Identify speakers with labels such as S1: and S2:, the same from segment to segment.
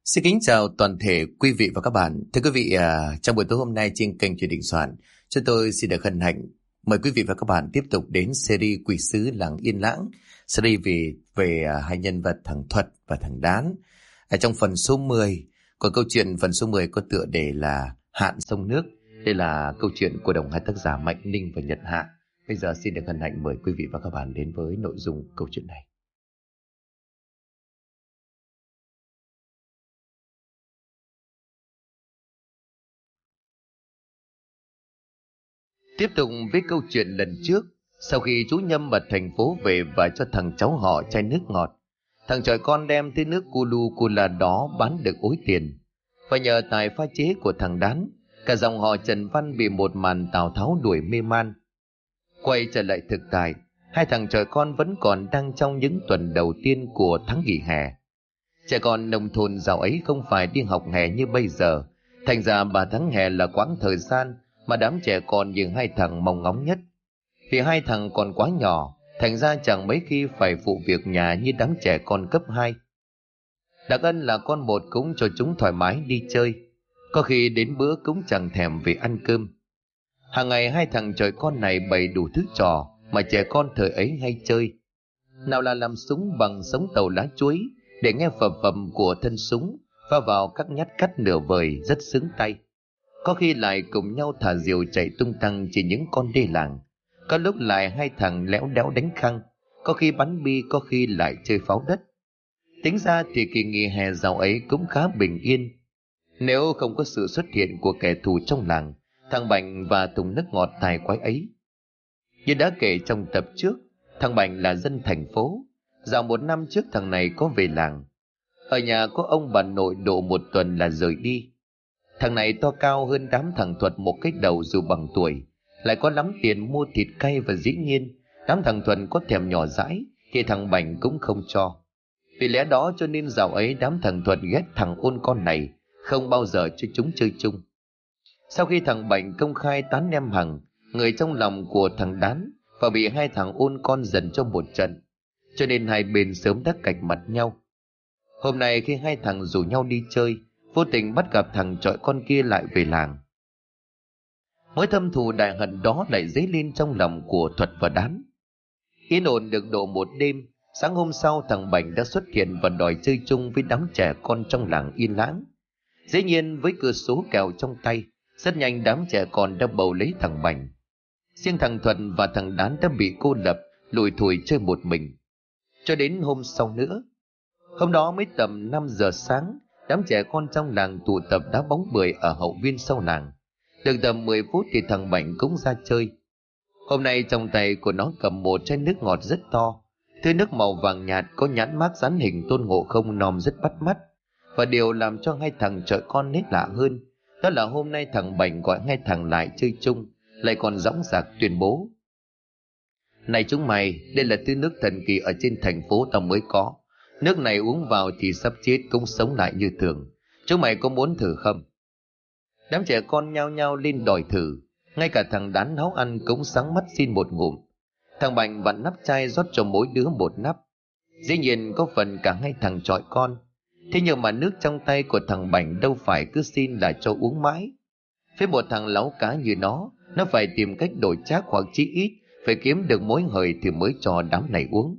S1: Xin kính chào toàn thể quý vị và các bạn. Thưa quý vị, trong buổi tối hôm nay trên kênh Truyền Định Soạn, chúng tôi xin được hân hạnh mời quý vị và các bạn tiếp tục đến series Quỷ sứ làng Yên Lãng, series về hai nhân vật thằng Thuật và thằng Đán. Trong phần số 10, còn câu chuyện phần số 10 có tựa đề là Hạn Sông Nước. Đây là câu chuyện của đồng hai tác giả Mạnh Ninh và Nhật Hạ. Bây giờ xin được hân hạnh mời quý vị và các bạn đến với nội dung câu chuyện này. Tiếp tục với câu chuyện lần trước, sau khi chú Nhâm ở thành phố về và cho thằng cháu họ chai nước ngọt, thằng chòi con đem tới nước Cula đó bán được ối tiền. Và nhờ tài pha chế của thằng Đán, cả dòng họ Trần Văn bị một màn Tào Tháo đuổi mê man. Quay trở lại thực tại, hai thằng chòi con vẫn còn đang trong những tuần đầu tiên của tháng nghỉ hè. Trẻ con nông thôn dạo ấy không phải đi học hè như bây giờ, thành ra 3 tháng hè là quãng thời gian mà đám trẻ con như hai thằng mong ngóng nhất. Vì hai thằng còn quá nhỏ, thành ra chẳng mấy khi phải phụ việc nhà như đám trẻ con cấp 2. Đặc Ân là con một cũng cho chúng thoải mái đi chơi, có khi đến bữa cũng chẳng thèm về ăn cơm. Hàng ngày hai thằng chòi con này bày đủ thứ trò mà trẻ con thời ấy hay chơi. Nào là làm súng bằng sống tàu lá chuối để nghe phập phập của thân súng pha vào các nhát cắt nửa vời rất sướng tay. Có khi lại cùng nhau thả diều chạy tung tăng trên những con đê làng. Có lúc lại hai thằng léo đéo đánh khăng, có khi bắn bi, có khi lại chơi pháo đất. Tính ra thì kỳ nghỉ hè dạo ấy cũng khá bình yên. Nếu không có sự xuất hiện của kẻ thù trong làng, thằng Bành và thùng nước ngọt tài quái ấy. Như đã kể trong tập trước, thằng Bành là dân thành phố. Dạo 1 năm trước thằng này có về làng. Ở nhà có ông bà nội độ 1 tuần là rời đi. Thằng này to cao hơn đám thằng Thuật một cái đầu dù bằng tuổi, lại có lắm tiền mua thịt cay, và dĩ nhiên đám thằng Thuật có thèm nhỏ dãi thì thằng Bành cũng không cho. Vì lẽ đó cho nên dạo ấy đám thằng Thuật ghét thằng ôn con này, không bao giờ cho chúng chơi chung. Sau khi thằng Bành công khai tán em Hằng, người trong lòng của thằng Đán, và bị hai thằng ôn con dần cho một trận, cho nên hai bên sớm đã cạch mặt nhau. Hôm nay khi hai thằng rủ nhau đi chơi, vô tình bắt gặp thằng chọi con kia lại về làng. Mối thâm thù đại hận đó lại dấy lên trong lòng của Thuật và Đán. Yên ổn được độ 1 đêm, sáng hôm sau thằng Bành đã xuất hiện và đòi chơi chung với đám trẻ con trong làng Yên Lãng. Dĩ nhiên với cửa số kẹo trong tay, rất nhanh đám trẻ con đã bầu lấy thằng Bành. Riêng thằng Thuật và thằng Đán đã bị cô lập, lủi thủi chơi một mình. Cho đến hôm sau nữa. Hôm đó mới tầm 5 giờ sáng, đám trẻ con trong làng tụ tập đá bóng bưởi ở hậu viên sau làng. Được tầm 10 phút thì thằng Bành cũng ra chơi. Hôm nay trong tay của nó cầm một chai nước ngọt rất to. Thứ nước màu vàng nhạt có nhãn mác dán hình Tôn Ngộ Không nom rất bắt mắt. Và điều làm cho hai thằng chọi con nết lạ hơn, đó là hôm nay thằng Bành gọi hai thằng lại chơi chung, lại còn dõng dạc tuyên bố: "Này chúng mày, đây là thứ nước thần kỳ ở trên thành phố tao mới có. Nước này uống vào thì sắp chết cũng sống lại như thường. Chúng mày có muốn thử không?" Đám trẻ con nhao nhao lên đòi thử. Ngay cả thằng Đán nấu ăn cũng sáng mắt xin một ngụm. Thằng Bành vặn nắp chai rót cho mỗi đứa một nắp. Dĩ nhiên có phần cả hai thằng chọi con. Thế nhưng mà nước trong tay của thằng Bành đâu phải cứ xin là cho uống mãi. Với một thằng láu cá như nó phải tìm cách đổi trác, hoặc chí ít phải kiếm được mối hời thì mới cho đám này uống.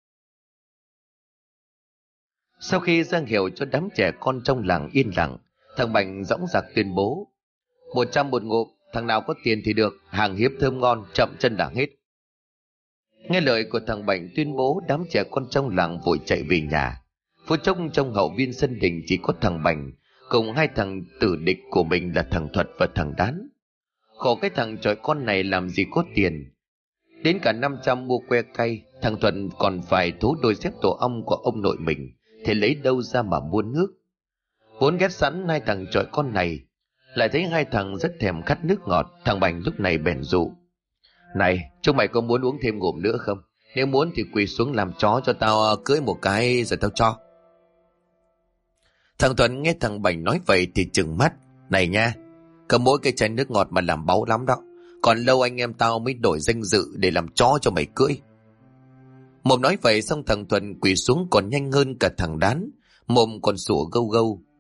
S1: Sau khi ra hiệu cho đám trẻ con trong làng yên lặng, thằng Bành dõng dạc tuyên bố: 100 một ngụm, thằng nào có tiền thì được, hàng hiếp thơm ngon, chậm chân là hết. Nghe lời của thằng Bành tuyên bố, đám trẻ con trong làng vội chạy về nhà. Phút chốc trong hậu viên sân đình chỉ có thằng Bành cùng hai thằng tử địch của mình là thằng Thuật và thằng Đán. Khổ cái thằng chọi con này làm gì có tiền. Đến cả 500 mua que cay, thằng Thuật còn phải thố đôi dép tổ ong của ông nội mình, thì lấy đâu ra mà mua nước. Vốn ghét sẵn hai thằng chọi con này, lại thấy hai thằng rất thèm khát nước ngọt. Thằng Bành lúc này bèn dụ: "Này, chúng mày có muốn uống thêm ngụm nữa không? Nếu muốn thì quỳ xuống làm chó cho tao cưỡi một cái rồi tao cho." Thằng Thuận nghe thằng Bành nói vậy thì trừng mắt: "Này nha, cầm mỗi cái chai nước ngọt mà làm báu lắm đó. Còn lâu anh em tao mới đổi danh dự để làm chó cho mày cưỡi." Mồm nói vậy xong thằng Thuận quỳ xuống còn nhanh hơn cả thằng Đán, mồm còn sủa gâu gâu: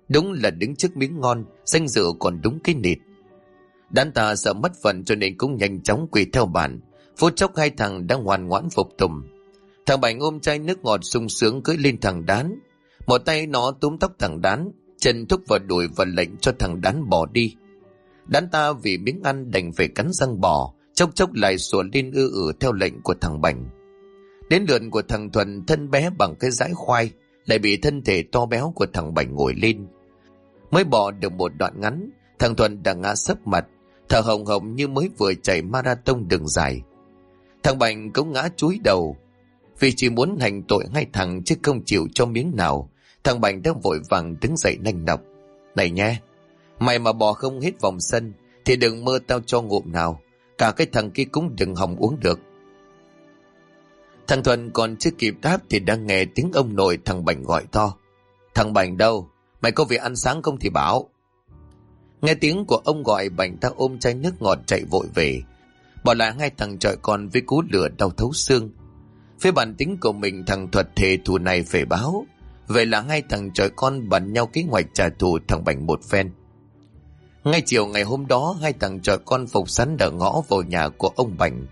S1: Đúng là đứng trước miếng ngon, danh dự còn đúng cái nịt. Đám ta sợ mất phần cho nên cũng nhanh chóng quỳ theo bản. Phút chốc hai thằng đã ngoan ngoãn phục tùng. Thằng Bảnh ôm chai nước ngọt sung sướng cưỡi lên thằng Đán. Một tay nó túm tóc thằng Đán, chân thúc vào đùi và lệnh cho thằng Đán bỏ đi. Đán ta vì miếng ăn đành phải cắn răng bỏ, chốc chốc lại sủa lên theo lệnh của thằng Bảnh. Đến lượt của thằng Thuần, thân bé bằng cái dãi khoai, lại bị thân thể to béo của thằng Bảnh ngồi lên. Mới bỏ được một đoạn ngắn, thằng Thuần đã ngã sấp mặt, thở hồng hộc như mới vừa chạy marathon đường dài. Thằng Bảnh cũng ngã chúi đầu. Vì chỉ muốn hành tội hai thằng chứ không chịu cho miếng nào, thằng Bảnh đã vội vàng đứng dậy nanh nọc. Này nhé, mày mà bỏ không hết vòng sân thì đừng mơ tao cho ngụm nào, cả cái thằng kia cũng đừng hòng uống được. Thằng Thuần còn chưa kịp đáp thì đang nghe tiếng ông nội thằng Bảnh gọi to. Thằng Bảnh đâu? Mày có việc ăn sáng không thì bảo. Nghe tiếng của ông gọi, Bảnh ta ôm chai nước ngọt chạy vội về, bỏ lại hai thằng chọi con với cú lửa đau thấu xương. Phía bản tính của mình, thằng Thuật thề thù này phải báo. Vậy là hai thằng chọi con bàn nhau kế hoạch trả thù thằng Bảnh một phen. Ngay chiều ngày hôm đó, hai thằng chọi con phục sẵn ở ngõ vào nhà của ông Bảnh.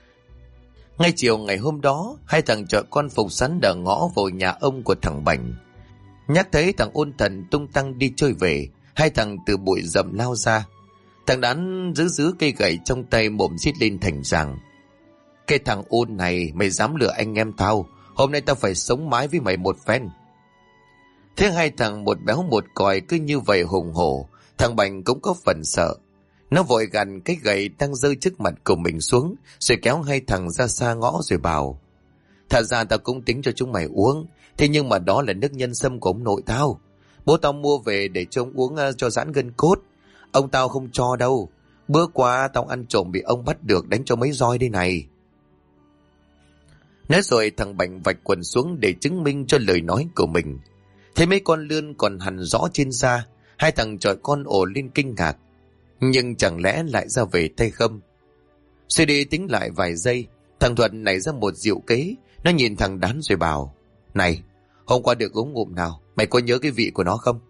S1: Vào nhà ông của thằng Bảnh. Nhắc thấy thằng Ôn Thần tung tăng đi chơi về, hai thằng từ bụi rậm lao ra. Thằng Đán giữ cây gậy trong tay, mồm rít lên thành giảng. Cái thằng Ôn này, mày dám lừa anh em tao, hôm nay tao phải sống mái với mày một phen. Thế hai thằng một béo một còi cứ như vậy hùng hổ, thằng Bảnh cũng có phần sợ. Nó vội gằn cái gậy đang rơi trước mặt của mình xuống, rồi kéo hai thằng ra xa ngõ rồi bảo. Thật ra tao cũng tính cho chúng mày uống, thế nhưng mà đó là nước nhân sâm của ông nội tao. Bố tao mua về để cho ông uống cho giãn gân cốt. Ông tao không cho đâu. Bữa qua tao ăn trộm bị ông bắt được, đánh cho mấy roi đây này. Nói rồi thằng Bảnh vạch quần xuống để chứng minh cho lời nói của mình. Thấy mấy con lươn còn hằn rõ trên da, hai thằng chọi con ồ lên kinh ngạc. Nhưng chẳng lẽ lại ra về tay không? Suy đi tính lại vài giây, thằng Thuận nảy ra một diệu kế. Nó nhìn thằng Đán rồi bảo. Này, hôm qua được uống ngụm nào, mày có nhớ cái vị của nó không?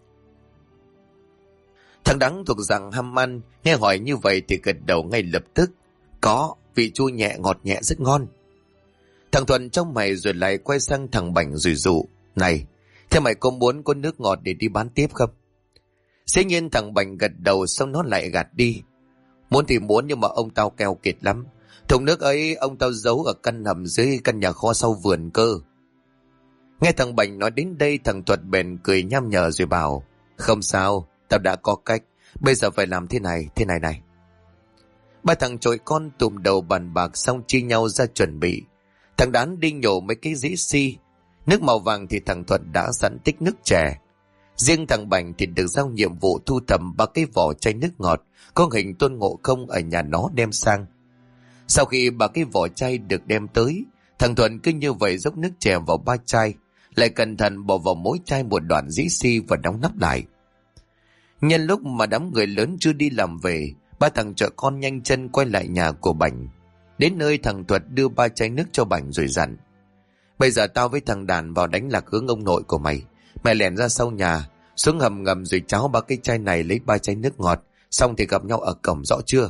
S1: Thằng Đán thuộc dạng ham ăn, nghe hỏi như vậy thì gật đầu ngay lập tức. Có, vị chua nhẹ ngọt nhẹ rất ngon. Thằng Thuận trong mày rồi lại quay sang thằng Bảnh rồi dụ. Này, thế mày có muốn có nước ngọt để đi bán tiếp không? Dĩ nhiên thằng Bảnh gật đầu, xong nó lại gạt đi. Muốn thì muốn, nhưng mà ông tao keo kiệt lắm. Thùng nước ấy ông tao giấu ở căn hầm dưới căn nhà kho sau vườn cơ. Nghe thằng Bảnh nói đến đây, thằng Thuật bèn cười nham nhở rồi bảo. Không sao, tao đã có cách. Bây giờ phải làm thế này này. Ba thằng chổi con tụm đầu bàn bạc xong chia nhau ra chuẩn bị. Thằng Đán đi nhổ mấy cái dĩ si. Nước màu vàng thì thằng Thuật đã sẵn tích nước chè. Riêng thằng Bảnh thì được giao nhiệm vụ thu thập ba cái vỏ chai nước ngọt có hình Tôn Ngộ Không ở nhà nó đem sang. Sau khi ba cái vỏ chai được đem tới, thằng Thuận cứ như vậy dốc nước chè vào ba chai, lại cẩn thận bỏ vào mỗi chai một đoạn dĩ si và đóng nắp lại. Nhân lúc mà đám người lớn chưa đi làm về, ba thằng chợ con nhanh chân quay lại nhà của Bảnh. Đến nơi thằng Thuật đưa ba chai nước cho Bảnh rồi dặn. Bây giờ tao với thằng Đàn vào đánh lạc hướng ông nội của mày. Mày lẻn ra sau nhà, xuống hầm ngầm rồi cháo ba cái chai này lấy ba chai nước ngọt, xong thì gặp nhau ở cổng, rõ chưa?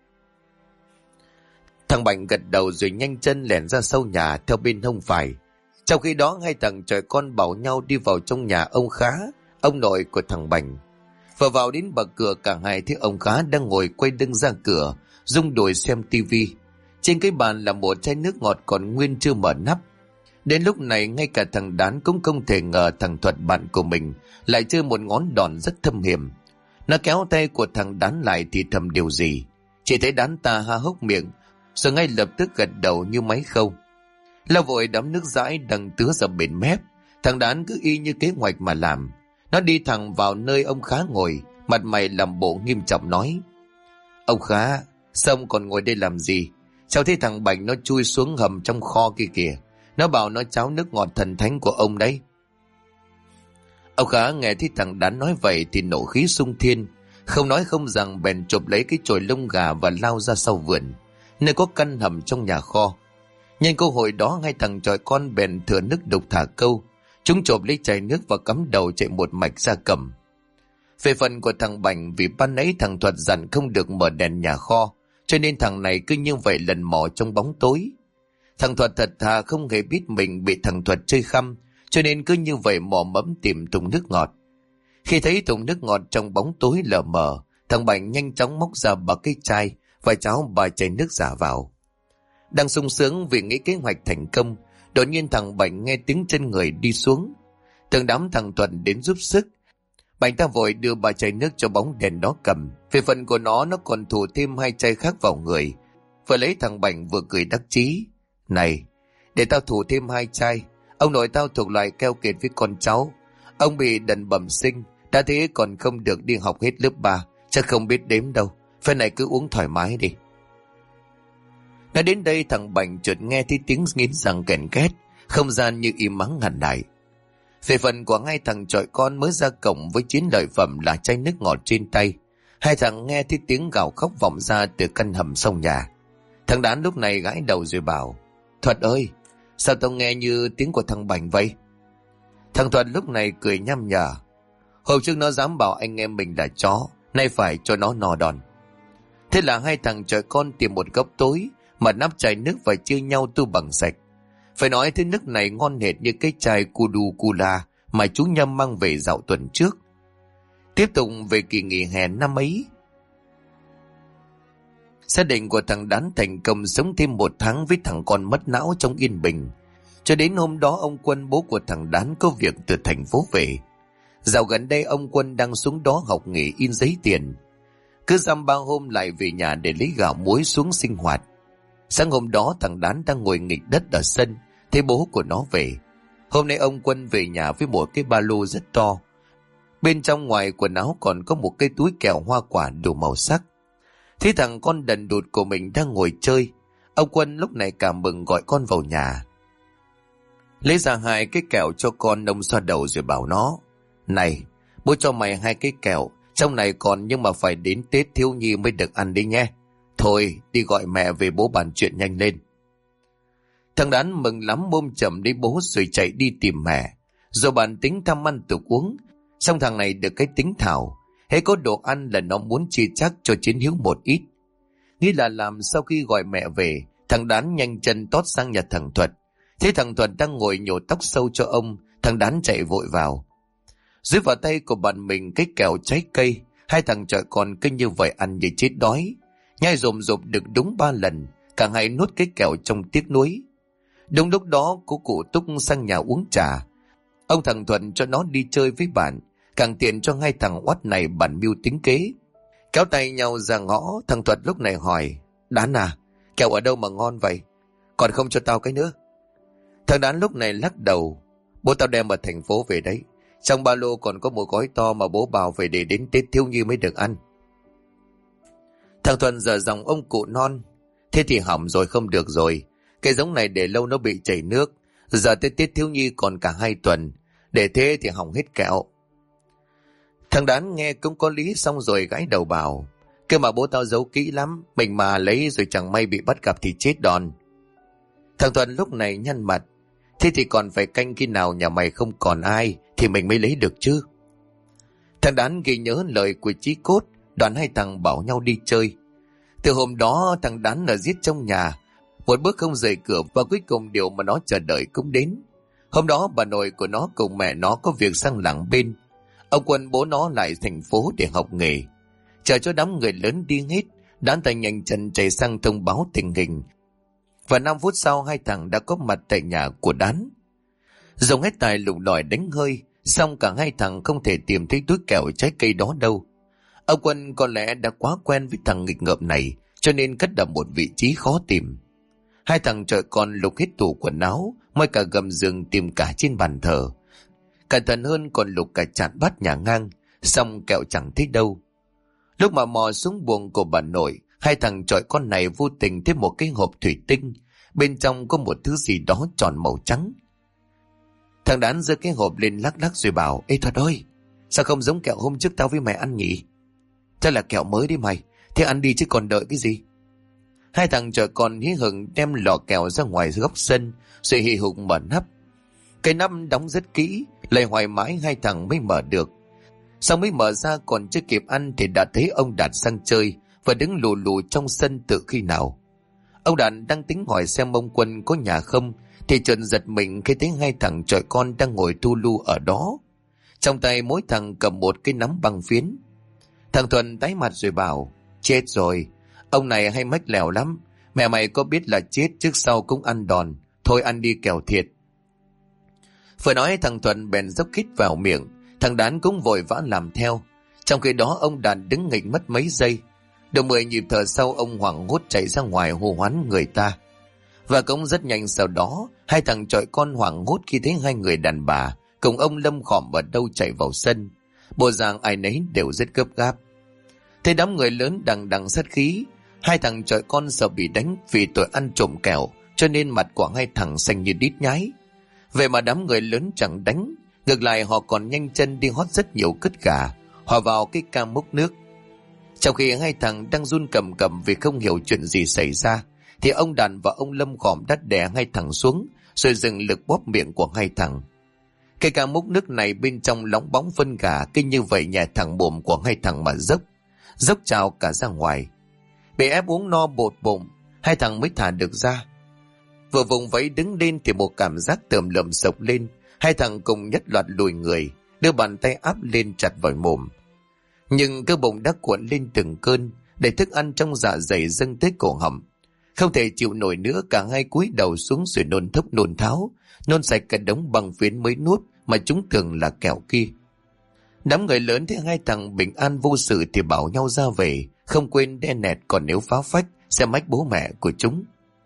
S1: Thằng Bảnh gật đầu rồi nhanh chân lẻn ra sau nhà theo bên hông phải. Trong khi đó hai thằng trời con bảo nhau đi vào trong nhà ông Khá, ông nội của thằng Bảnh. Vừa vào đến bậc cửa, cả hai thấy ông Khá đang ngồi quay lưng ra cửa, rung đùi xem tivi. Trên cái bàn là một chai nước ngọt còn nguyên chưa mở nắp. Đến lúc này ngay cả thằng Đán cũng không thể ngờ thằng Thuật bạn của mình lại chơi một ngón đòn rất thâm hiểm. Nó kéo tay của thằng Đán lại thì thầm điều gì. Chỉ thấy Đán ta há hốc miệng, rồi ngay lập tức gật đầu như máy khâu. Lao vội đám nước dãi đằng tứa ra bên mép. Thằng Đán cứ y như kế hoạch mà làm. Nó đi thẳng vào nơi ông Khá ngồi, mặt mày làm bộ nghiêm trọng nói. Ông Khá, sao ông còn ngồi đây làm gì? Sao thấy thằng Bảnh nó chui xuống hầm trong kho kia kìa? Nó bảo nó cháo nước ngọt thần thánh của ông đấy. Ông Khá nghe thấy thằng Đán nói vậy thì nộ khí sung thiên. Không nói không rằng bèn chụp lấy cái chổi lông gà và lao ra sau vườn, nơi có căn hầm trong nhà kho. Nhân cơ hội đó hai thằng chọi con bèn thừa nước đục thả câu, Chúng chộp lấy chai nước và cắm đầu chạy một mạch ra cầm. Về phần của thằng Bảnh, vì ban nãy thằng Thuật dặn không được mở đèn nhà kho, cho nên thằng này cứ như vậy lần mò trong bóng tối. Thằng Thuật thật thà không hề biết mình bị thằng Thuật chơi khăm, cho nên cứ như vậy mò mẫm tìm thùng nước ngọt. Khi thấy thùng nước ngọt trong bóng tối lờ mờ, thằng Bảnh nhanh chóng móc ra 3 cái chai và cháo 3 chai nước giả vào. Đang sung sướng vì nghĩ kế hoạch thành công, đột nhiên thằng Bảnh nghe tiếng chân người đi xuống. Từng đám thằng Thuật đến giúp sức. Bảnh ta vội đưa 3 chai nước cho bóng đèn đó cầm. Về phần của nó còn thủ thêm 2 chai khác vào người. Vừa lấy thằng Bảnh vừa cười đắc chí. Này, để tao thủ thêm 2 chai. Ông nội tao thuộc loại keo kiệt với con cháu. Ông bị đần bẩm sinh, đã thế còn không được đi học hết lớp 3, chắc không biết đếm đâu. Phen này cứ uống thoải mái đi. Nói đến đây thằng Bảnh chợt nghe thấy tiếng nghiến răng kèn két, không gian như im mắng hẳn lại. Về phần của 2 thằng chọi con mới ra cổng với chiến lợi phẩm là chai nước ngọt trên tay, 2 thằng nghe thấy tiếng gào khóc vọng ra từ căn hầm sau nhà. Thằng Đán lúc này gãi đầu rồi bảo: Thuật ơi, sao tao nghe như tiếng của thằng Bảnh vậy? Thằng Thuật lúc này cười nhăm nhở: Hôm trước nó dám bảo anh em mình là chó, nay phải cho nó no đòn. Thế là 2 thằng chọi con tìm một góc tối mà nắp chai nước và chia nhau tu bằng sạch. Phải nói thứ nước này ngon hệt như cái chai Kudu Kula mà chú Nhâm mang về dạo tuần trước. Tiếp tục về kỳ nghỉ hè năm ấy, gia đình của thằng Đán thành công sống thêm 1 tháng với thằng con mất não trong yên bình. Cho đến hôm đó ông Quân, bố của thằng Đán, có việc từ thành phố về. Dạo gần đây ông Quân đang xuống đó học nghề in giấy tiền. Cứ dăm 3 hôm lại về nhà để lấy gạo muối xuống sinh hoạt. Sáng hôm đó thằng Đán đang ngồi nghịch đất ở sân, thấy bố của nó về. Hôm nay ông Quân về nhà với một cái ba lô rất to. Bên trong ngoài quần áo còn có một cái túi kẹo hoa quả đủ màu sắc. Thấy thằng con đần đụt của mình đang ngồi chơi, ông Quân lúc này cảm mừng gọi con vào nhà. Lấy ra 2 cái kẹo cho con, ông xoa đầu rồi bảo nó: Này, bố cho mày 2 cái kẹo, trong này còn nhưng mà phải đến Tết thiếu nhi mới được ăn đi nhé. Thôi, đi gọi mẹ về bố bàn chuyện nhanh lên. Thằng Đán mừng lắm môm chầm đi bố rồi chạy đi tìm mẹ. Rồi bàn tính thăm ăn tục uống. Xong thằng này được cái tính thảo, hễ có đồ ăn là nó muốn chia chắc cho Chiến Hiếu một ít. Nghĩ là làm. Sau khi gọi mẹ về, thằng Đán nhanh chân tót sang nhà thằng Thuật. Thấy thằng Thuật đang ngồi nhổ tóc sâu cho ông, thằng Đán chạy vội vào. Dưới vào tay của bạn mình cái kẹo trái cây. 2 thằng chọi con cứ như vậy ăn như chết đói, nhai rồm rộp được đúng 3 lần, cả hai nuốt cái kẹo trong tiếc nuối. Đúng lúc đó cô cụ Túc sang nhà uống trà. Ông thằng Thuận cho nó đi chơi với bạn, càng tiện cho 2 thằng oắt này bàn mưu tính kế. Kéo tay nhau ra ngõ, thằng Thuận lúc này hỏi: Đán à, kẹo ở đâu mà ngon vậy? Còn không cho tao cái nữa? Thằng Đán lúc này lắc đầu: Bố tao đem ở thành phố về đấy. Trong ba lô còn có một gói to mà bố bảo về để đến Tết thiếu nhi mới được ăn. Thằng Thuận giờ dòng ông cụ non: Thế thì hỏng rồi, không được rồi. Cái giống này để lâu nó bị chảy nước. Giờ tới Tết thiếu nhi còn cả 2 tuần. Để thế thì hỏng hết kẹo. Thằng Đán nghe cũng có lý, xong rồi gãi đầu bảo: Cơ mà bố tao giấu kỹ lắm, mình mà lấy rồi chẳng may bị bắt gặp thì chết đòn. Thằng Thuận lúc này nhăn mặt: Thế thì còn phải canh khi nào nhà mày không còn ai thì mình mới lấy được chứ. Thằng Đán ghi nhớ lời của Chí Cốt, đoàn 2 thằng bảo nhau đi chơi. Từ hôm đó thằng Đán ở giết trong nhà, một bước không rời cửa, và cuối cùng điều mà nó chờ đợi cũng đến. Hôm đó bà nội của nó cùng mẹ nó có việc sang làng bên. Ông Quân bố nó lại thành phố để học nghề. Chờ cho đám người lớn đi hết, Đán ta nhanh chân chạy sang thông báo tình hình. Và 5 phút sau 2 thằng đã có mặt tại nhà của Đán. Dùng hết tài lục lọi đánh hơi, xong cả 2 thằng không thể tìm thấy túi kẹo trái cây đó đâu. Ông Quân có lẽ đã quá quen với thằng nghịch ngợm này, cho nên cất ở một vị trí khó tìm. 2 thằng chọi con lục hết tủ quần áo, moi cả gầm giường, tìm cả trên bàn thờ. Cẩn thận hơn còn lục cả chạn bát nhà ngang, xong kẹo chẳng thấy đâu. Lúc mà mò xuống buồng của bà nội, 2 thằng chọi con này vô tình thấy một cái hộp thủy tinh, bên trong có một thứ gì đó tròn màu trắng. Thằng Đán giơ cái hộp lên lắc lắc rồi bảo: Ê Thuật ơi, sao không giống kẹo hôm trước tao với mày ăn nhỉ? Chắc là kẹo mới đi mày, thế ăn đi chứ còn đợi cái gì. 2 thằng chọi con hí hửng đem lọ kẹo ra ngoài góc sân, rồi hì hục mở nắp. Cái nắp đóng rất kỹ, lầy hoài mãi hai thằng mới mở được. Sau mới mở ra còn chưa kịp ăn thì đã thấy ông Đạt sang chơi và đứng lù lù trong sân từ khi nào. Ông Đạt đang tính hỏi xem ông Quân có nhà không thì chợt giật mình khi thấy hai thằng chọi con đang ngồi thu lu ở đó. Trong tay mỗi thằng cầm một cái nắm băng phiến. Thằng Thuần tái mặt rồi bảo: chết rồi, ông này hay mách lèo lắm. Mẹ mày có biết là chết trước sau cũng ăn đòn. Thôi ăn đi kẻo thiệt. Vừa nói thằng Thuần bèn dốc khít vào miệng. Thằng Đán cũng vội vã làm theo. Trong khi đó ông Đạt đứng nghịch mất mấy giây. Được 10 nhịp thở sau ông hoảng hốt chạy ra ngoài hô hoán người ta. Và cũng rất nhanh sau đó hai thằng chọi con hoảng hốt khi thấy hai người đàn bà cùng ông Lâm khòm ở đâu chạy vào sân. Bộ dạng ai nấy đều rất gấp gáp. Thấy đám người lớn đằng đằng sát khí, hai thằng chọi con sợ bị đánh vì tội ăn trộm kẹo, cho nên mặt của hai thằng xanh như đít nhái. Vậy mà đám người lớn chẳng đánh, ngược lại họ còn nhanh chân đi hót rất nhiều cứt gà hòa vào cái cam múc nước. Trong khi hai thằng đang run cầm cập vì không hiểu chuyện gì xảy ra, thì ông Đàn và ông Lâm khòm đã đè hai thằng xuống rồi dừng lực bóp miệng của hai thằng. Cái cam múc nước này bên trong lóng bóng phân gà, kinh như vậy nhè thẳng bụng của hai thằng mà dốc trào cả ra ngoài. Bị ép uống no bột bụng, hai thằng mới thả được ra. Vừa vùng vẫy đứng lên thì một cảm giác tởm lợm sộc lên. Hai thằng cùng nhất loạt lùi người, đưa bàn tay áp lên chặt vào mồm. Nhưng cơ bụng đã cuộn lên từng cơn, để thức ăn trong dạ dày dâng tới cổ họng. Không thể chịu nổi nữa, cả hai cúi đầu xuống rồi nôn thốc nôn tháo, nôn sạch cả đống băng phiến mới nuốt mà chúng tưởng là kẹo kia. Đám người lớn thấy hai thằng bình an vô sự thì bảo nhau ra về, không quên đe nẹt còn nếu phá phách sẽ mách bố mẹ của chúng.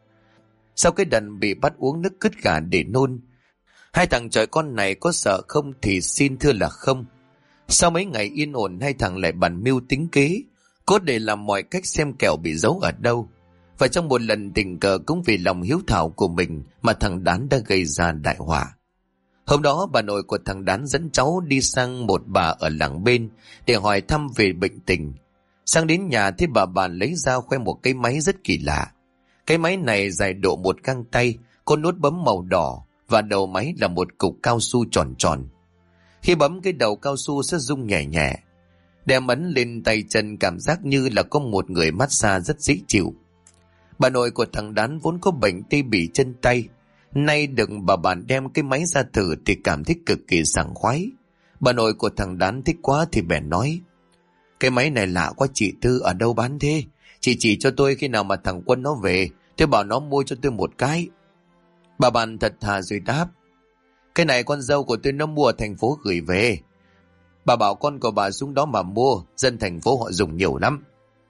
S1: Sau cái đần bị bắt uống nước cứt gà để nôn, hai thằng chọi con này có sợ không thì xin thưa là không. Sau mấy ngày yên ổn, hai thằng lại bàn mưu tính kế, cốt để làm mọi cách xem kẹo bị giấu ở đâu. Và trong một lần tình cờ cũng vì lòng hiếu thảo của mình mà thằng Đán đã gây ra đại họa. Hôm đó bà nội của thằng Đán dẫn cháu đi sang một bà ở làng bên để hỏi thăm về bệnh tình. Sang đến nhà thì bà lấy ra khoe một cái máy rất kỳ lạ. Cái máy này dài độ một găng tay, có nút bấm màu đỏ và đầu máy là một cục cao su tròn tròn. Khi bấm cái đầu cao su sẽ rung nhẹ nhẹ. Đem ấn lên tay chân cảm giác như là có một người massage rất dễ chịu. Bà nội của thằng Đán vốn có bệnh tê bì chân tay. Nay được bà đem cái máy ra thử thì cảm thấy cực kỳ sảng khoái. Bà nội của thằng Đán thích quá thì bèn nói: cái máy này lạ quá chị Tư, ở đâu bán thế? Chị chỉ cho tôi khi nào mà thằng Quân nó về, tôi bảo nó mua cho tôi một cái. Bà bạn thật thà rồi đáp: cái này con dâu của tôi nó mua ở thành phố gửi về. Bà bảo con của bà xuống đó mà mua, dân thành phố họ dùng nhiều lắm.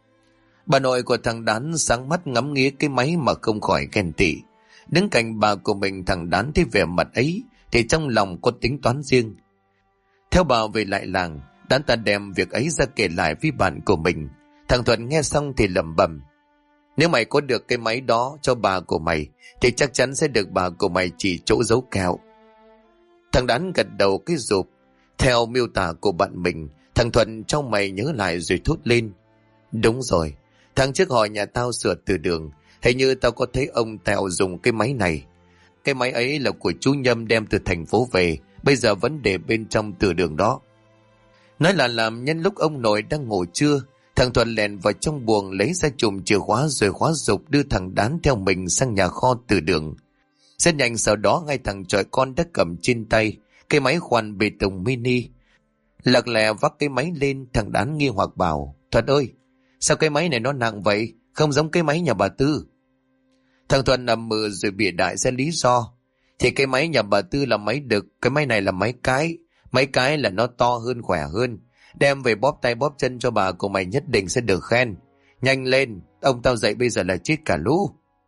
S1: Bà nội của thằng Đán sáng mắt ngắm nghía cái máy mà không khỏi ghen tị. Đứng cạnh bà của mình, thằng Đán thấy vẻ mặt ấy thì trong lòng có tính toán riêng. Theo bà về lại làng, Đán ta đem việc ấy ra kể lại với bạn của mình. Thằng Thuận nghe xong thì lẩm bẩm: nếu mày có được cái máy đó cho bà của mày thì chắc chắn sẽ được bà của mày chỉ chỗ giấu kẹo. Thằng Đán gật đầu cái rụp. Theo miêu tả của bạn mình, thằng Thuận trong mày nhớ lại rồi thốt lên: đúng rồi, tháng trước hỏi nhà tao sửa từ đường, hình như tao có thấy ông Tèo dùng cái máy này. Cái máy ấy là của chú Nhâm đem từ thành phố về, bây giờ vẫn để bên trong từ đường đó. Nói là làm nhân lúc ông nội đang ngủ trưa, thằng Thuận lèn vào trong buồng lấy ra chùm chìa khóa rồi khóa rục đưa thằng Đán theo mình sang nhà kho từ đường. Rất nhanh sau đó hai thằng chọi con đã cầm trên tay cái máy khoan bê tông mini. Lật lè vác cái máy lên, thằng Đán nghi hoặc bảo: Thuận ơi, sao cái máy này nó nặng vậy, không giống cái máy nhà bà Tư? Thằng Thuận nằm mừ rồi bịa đại ra lý do: thì cái máy nhà bà Tư là máy đực, cái máy này là máy cái là nó to hơn, khỏe hơn. Đem về bóp tay bóp chân cho bà của mày nhất định sẽ được khen. Nhanh lên, ông tao dậy bây giờ là chết cả lũ.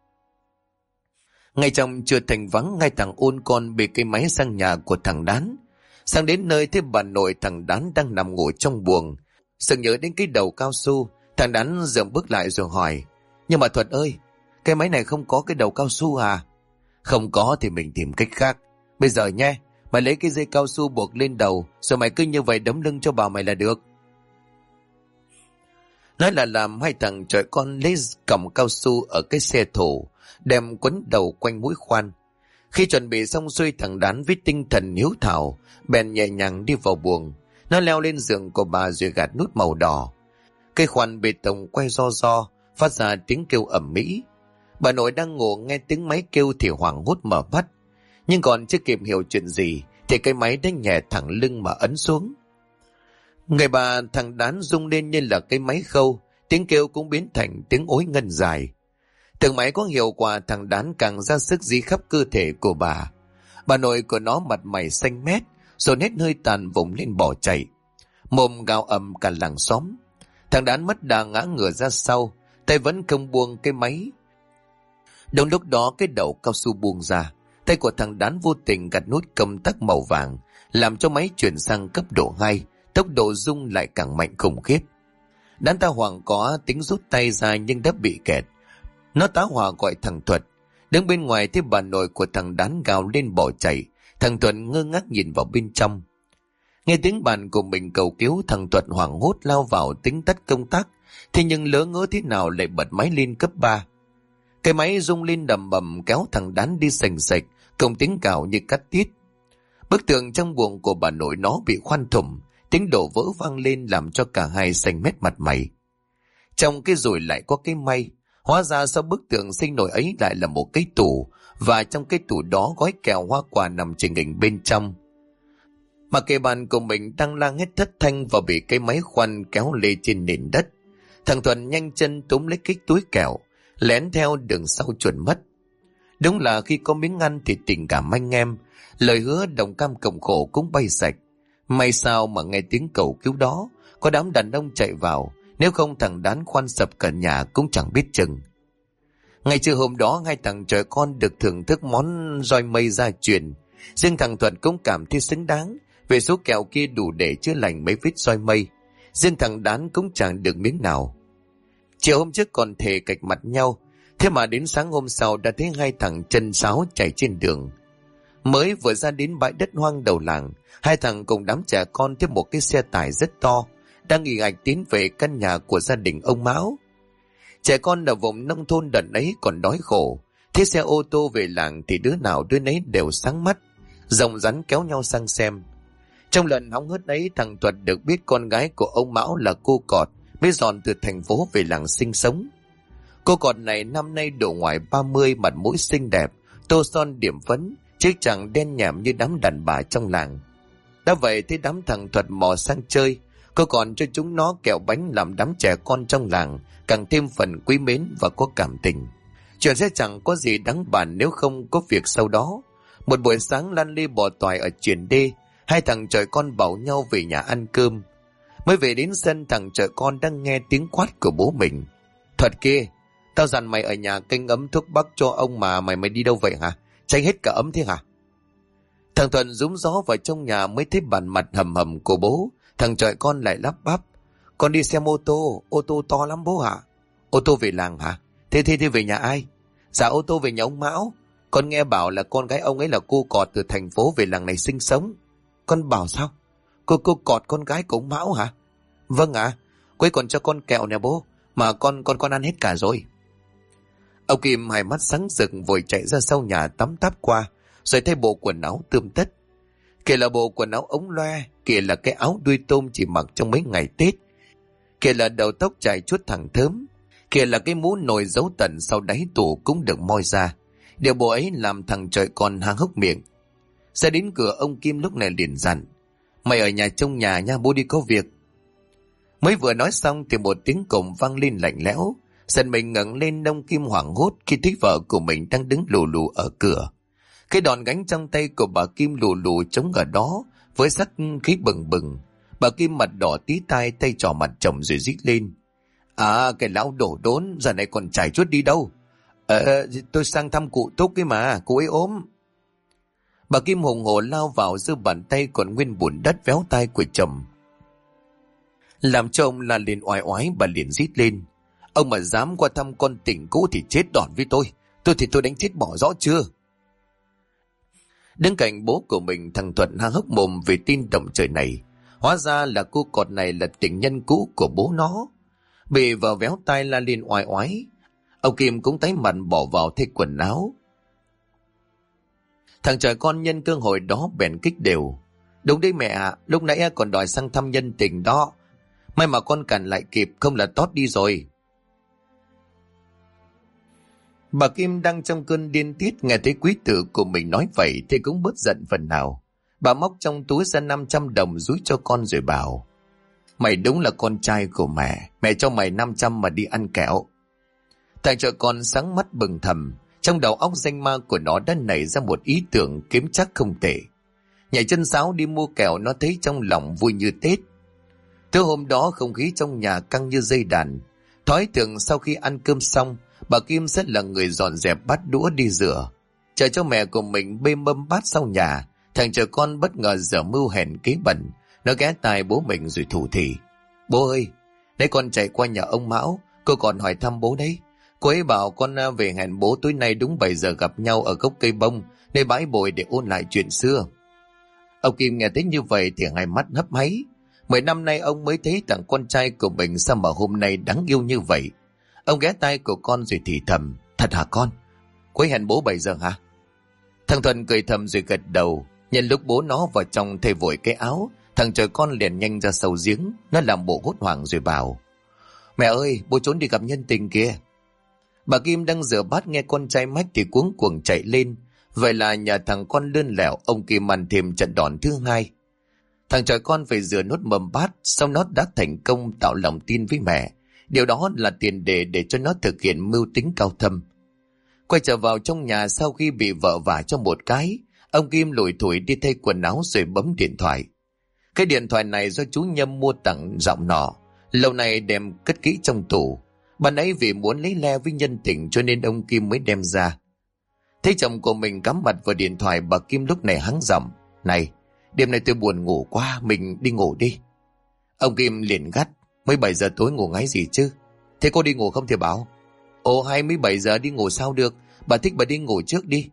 S1: Ngay trong trưa thành vắng, hai thằng ôn con bị cái máy sang nhà của thằng Đán. Sang đến nơi thấy bà nội thằng Đán đang nằm ngủ trong buồng. Sực nhớ đến cái đầu cao su, thằng Đán dừng bước lại rồi hỏi: nhưng mà Thuật ơi, cái máy này không có cái đầu cao su à? Không có thì mình tìm cách khác. Bây giờ nhé, mày lấy cái dây cao su buộc lên đầu, rồi mày cứ như vậy đấm lưng cho bà mày là được. Nói là làm, hai thằng chọi con lấy còng cao su ở cái xe thổ, đem quấn đầu quanh mũi khoan. Khi chuẩn bị xong xuôi, thằng Đán với tinh thần hiếu thảo bèn nhẹ nhàng đi vào buồng. Nó leo lên giường của bà rồi gạt nút màu đỏ. Cây khoan bê tông quay ro ro, phát ra tiếng kêu ầm ĩ. Bà nội đang ngủ nghe tiếng máy kêu thì hoảng hốt mở mắt. Nhưng còn chưa kịp hiểu chuyện gì thì cái máy đã nhẹ thẳng lưng mà ấn xuống. Người bà thằng Đán rung lên như là cái máy khâu, tiếng kêu cũng biến thành tiếng ối ngân dài. Từng máy có hiệu quả, thằng Đán càng ra sức dí khắp cơ thể của bà. Bà nội của nó mặt mày xanh mét, rồi hết hơi tàn vùng lên bỏ chạy. Mồm gào ầm cả làng xóm. Thằng Đán mất đà ngã ngửa ra sau, tay vẫn không buông cái máy. Đúng lúc đó cái đầu cao su buông ra, tay của thằng Đán vô tình gạt nút công tắc màu vàng, làm cho máy chuyển sang cấp độ 2, tốc độ rung lại càng mạnh khủng khiếp. Đán ta hoảng có tính rút tay ra nhưng đã bị kẹt. Nó tá hỏa gọi thằng Thuật. Đứng bên ngoài thấy bà nội của thằng Đán gào lên bỏ chạy. Thằng Thuật ngơ ngác nhìn vào bên trong. Nghe tiếng bạn của mình cầu cứu, thằng Thuật hoảng hốt lao vào tính tắt công tắc. Thế nhưng lỡ ngỡ thế nào lại bật máy lên cấp 3. Cái máy rung lên đầm bầm kéo thằng Đán đi sành sạch, cùng tiếng cào như cắt tiết. Bức tường trong buồng của bà nội nó bị khoan thủng, tiếng đổ vỡ vang lên làm cho cả hai xanh mét mặt mày. Trong cái rồi lại có cái may. Hóa ra sau bức tượng sinh nổi ấy lại là một cái tủ, và trong cái tủ đó gói kẹo hoa quả nằm trình hình bên trong. Mà kệ bàn của mình đang la hét thất thanh và bị cái máy khoan kéo lê trên nền đất. Thằng Thuận nhanh chân túm lấy cái túi kẹo, lén theo đường sau chuẩn mất. Đúng là khi có miếng ăn thì tình cảm anh em, lời hứa đồng cam cộng khổ cũng bay sạch. May sao mà nghe tiếng cầu cứu đó, có đám đàn ông chạy vào, nếu không thằng Đán khoan sập cả nhà cũng chẳng biết chừng. Ngày trưa hôm đó, hai thằng trẻ con được thưởng thức món roi mây gia truyền. Riêng thằng Thuận cũng cảm thấy xứng đáng, về số kẹo kia đủ để chữa lành mấy vết roi mây. Riêng thằng Đán cũng chẳng được miếng nào. Chiều hôm trước còn thề cạch mặt nhau, thế mà đến sáng hôm sau đã thấy hai thằng chân sáo chạy trên đường. Mới vừa ra đến bãi đất hoang đầu làng, hai thằng cùng đám trẻ con thêm một cái xe tải rất to đang ì ạch tiến về căn nhà của gia đình ông Mão. Trẻ con ở vùng nông thôn đợt ấy còn đói khổ, thế xe ô tô về làng thì đứa nào đứa nấy đều sáng mắt, rồng rắn kéo nhau sang xem. Trong lần hóng hớt ấy, thằng Thuật được biết con gái của ông Mão là cô Cọt mới dọn từ thành phố về làng sinh sống. Cô Cọt này năm nay độ ngoài 30, mặt mũi xinh đẹp, tô son điểm phấn, chứ chẳng đen nhảm như đám đàn bà trong làng. Đã vậy thì đám thằng Thuật mò sang chơi, cô còn cho chúng nó kẹo bánh làm đám trẻ con trong làng càng thêm phần quý mến và có cảm tình. Chuyện sẽ chẳng có gì đáng bàn nếu không có việc sau đó. Một buổi sáng lăn lê bò toài ở chuyển đê, hai thằng trẻ con bảo nhau về nhà ăn cơm. Mới về đến sân, thằng trẻ con đang nghe tiếng quát của bố mình. Thuật kia, tao dặn mày ở nhà canh ấm thuốc bắc cho ông mà mày đi đâu vậy hả? Cháy hết cả ấm thế hả? Thằng Thuận rúm gió vào trong nhà mới thấy bản mặt hầm hầm của bố. Thằng trẻ con lại lắp bắp. Con đi xe ô tô to lắm bố hả? Ô tô về làng hả? Thế về nhà ai? Dạ ô tô về nhà ông Mão. Con nghe bảo là con gái ông ấy là cô Cọt từ thành phố về làng này sinh sống. Con bảo sao? Cô Cọt con gái của ông Mão hả? Vâng ạ. Cô ấy còn cho con kẹo nè bố. Mà con ăn hết cả rồi. Ông Kim hai mắt sáng rực vội chạy ra sau nhà tắm táp qua, rồi thay bộ quần áo tươm tất. Kìa là bộ quần áo ống loe, kìa là cái áo đuôi tôm chỉ mặc trong mấy ngày Tết, kìa là đầu tóc chải chuốt thẳng thớm, kìa là cái mũ nồi dấu tẩn sau đáy tủ cũng được moi ra. Điều bộ ấy làm thằng trời con há hốc miệng. Ra đến cửa, ông Kim lúc này liền dặn: Mày ở nhà trông nhà nha, bố đi có việc. Mới vừa nói xong thì một tiếng cổng vang lên lạnh lẽo. Giật mình ngẩng lên, ông Kim hoảng hốt khi thấy vợ của mình đang đứng lù lù ở cửa. Cái đòn gánh trong tay của bà Kim lù lù chống ở đó với sắc khí bừng bừng. Bà Kim mặt đỏ tí tai, tay trỏ mặt chồng rồi rít lên: À, cái lão đổ đốn, giờ này còn chải chuốt đi đâu? Tôi sang thăm cụ Túc ấy mà, cụ ấy ốm. Bà Kim hùng hổ lao vào, giơ bàn tay còn nguyên bùn đất véo tai của chồng, làm cho ông la lên oai oái. Bà liền rít lên: Ông mà dám qua thăm con tình cũ thì chết đòn với tôi. Tôi đánh chết bỏ rõ chưa? Đứng cạnh bố của mình, thằng Thuận há hốc mồm vì tin động trời này. Hóa ra là cô Cọt này là tình nhân cũ của bố nó. Bị vợ véo tai la lên oai oái, ông Kim cũng tái mặt bỏ vào thay quần áo. Thằng trời con nhân cơ hội đó bèn kích đều. Đúng đấy mẹ ạ, lúc nãy còn đòi sang thăm nhân tình đó. May mà con cản lại kịp, không là tót đi rồi. Bà Kim đang trong cơn điên tiết, nghe thấy quý tử của mình nói vậy thì cũng bớt giận phần nào. Bà móc trong túi ra 500 đồng dúi cho con rồi bảo: Mày đúng là con trai của mẹ cho mày 500 mà đi ăn kẹo. Thằng trợ con sáng mắt bừng thầm, trong đầu óc danh ma của nó đã nảy ra một ý tưởng kiếm chắc không tệ. Nhảy chân sáo đi mua kẹo, nó thấy trong lòng vui như Tết. Từ hôm đó không khí trong nhà căng như dây đàn. Thói thường sau khi ăn cơm xong, bà Kim sẽ là người dọn dẹp bát đũa đi rửa. Chờ cho mẹ của mình bê mâm bát sau nhà, thằng trẻ con bất ngờ dở mưu hèn kế bẩn. Nó ghé tai bố mình rồi thủ thỉ: Bố ơi, nãy con chạy qua nhà ông Mão, cô còn hỏi thăm bố đấy. Cô ấy bảo con về hẹn bố tối nay đúng 7 giờ gặp nhau ở gốc cây bông, nơi bãi bồi để ôn lại chuyện xưa. Ông Kim nghe thấy như vậy thì hai mắt hấp háy. 10 năm nay ông mới thấy thằng con trai của mình sao mà hôm nay đáng yêu như vậy. Ông ghé tai của con rồi thì thầm: Thật hả con? Cô ấy hẹn bố 7 giờ hả? Thằng Thuần cười thầm rồi gật đầu. Nhân lúc bố nó vào trong thay vội cái áo, thằng trời con liền nhanh ra sau giếng. Nó làm bộ hốt hoảng rồi bảo: Mẹ ơi, bố trốn đi gặp nhân tình kìa. Bà Kim đang rửa bát nghe con trai mách thì cuống cuồng chạy lên. Vậy là nhà thằng con lươn lẹo, ông Kim ăn thêm trận đòn thứ hai. Thằng trời con phải rửa nốt mầm bát, xong nó đã thành công tạo lòng tin với mẹ. Điều đó là tiền đề để cho nó thực hiện mưu tính cao thâm. Quay trở vào trong nhà sau khi bị vợ vả cho một cái, ông Kim lủi thủi đi thay quần áo rồi bấm điện thoại. Cái điện thoại này do chú Nhâm mua tặng giọng nọ, lâu nay đem cất kỹ trong tủ. Bạn ấy vì muốn lấy le với nhân tình cho nên ông Kim mới đem ra. Thấy chồng của mình cắm mặt vào điện thoại, bà Kim lúc này hắng giọng: Này, đêm nay tôi buồn ngủ quá, mình đi ngủ đi. Ông Kim liền gắt: Mới 7 giờ tối ngủ ngáy gì chứ? Thế cô đi ngủ không thì bảo. Ồ, 27 giờ đi ngủ sao được, bà thích bà đi ngủ trước đi.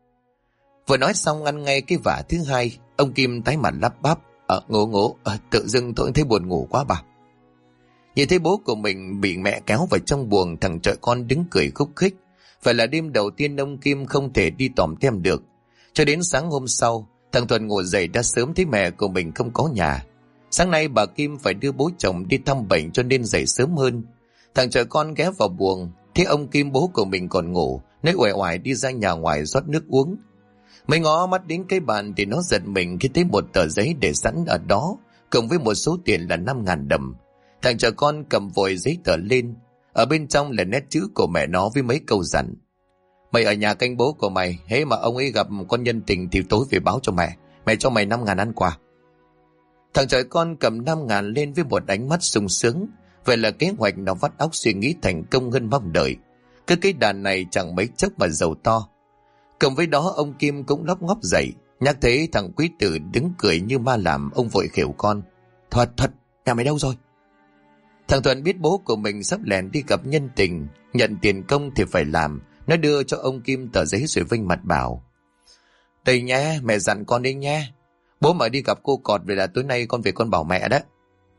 S1: Vừa nói xong ăn ngay cái vả thứ hai, ông Kim tái mặt lắp bắp: Ngủ, tự dưng tôi thấy buồn ngủ quá bà. Nhìn thấy bố của mình bị mẹ kéo vào trong buồng, thằng trời con đứng cười khúc khích. Phải là đêm đầu tiên ông Kim không thể đi tòm tem được. Cho đến sáng hôm sau, thằng Thuần ngủ dậy đã sớm thấy mẹ của mình không có nhà. Sáng nay bà Kim phải đưa bố chồng đi thăm bệnh cho nên dậy sớm hơn. Thằng trời con ghé vào buồng, thấy ông Kim bố của mình còn ngủ, nó uể oải đi ra nhà ngoài rót nước uống. Mới ngó mắt đến cái bàn thì nó giật mình khi thấy một tờ giấy để sẵn ở đó, cộng với một số tiền là 5.000 đồng. Thằng trẻ con cầm vội giấy tờ lên, ở bên trong là nét chữ của mẹ nó với mấy câu dặn: Mày ở nhà canh bố của mày, hễ mà ông ấy gặp con nhân tình thì tối về báo cho mẹ cho mày 5.000 ăn quà. Thằng trẻ con cầm 5.000 lên với một ánh mắt sung sướng. Vậy là kế hoạch nó vắt óc suy nghĩ thành công hơn mong đợi. Cái đàn này chẳng mấy chốc mà giàu to. Cộng với đó ông Kim cũng lóc ngóc dậy, nhắc thấy thằng quý tử đứng cười như ma làm, ông vội khều con: Thuật, nhà mày đâu rồi? Thằng Thuận biết bố của mình sắp lẻn đi gặp nhân tình, nhận tiền công thì phải làm. Nó đưa cho ông Kim tờ giấy rồi vênh mặt bảo: Đây nha, mẹ dặn con đi nha. Bố mà đi gặp cô cọt về là tối nay con về con bảo mẹ đó.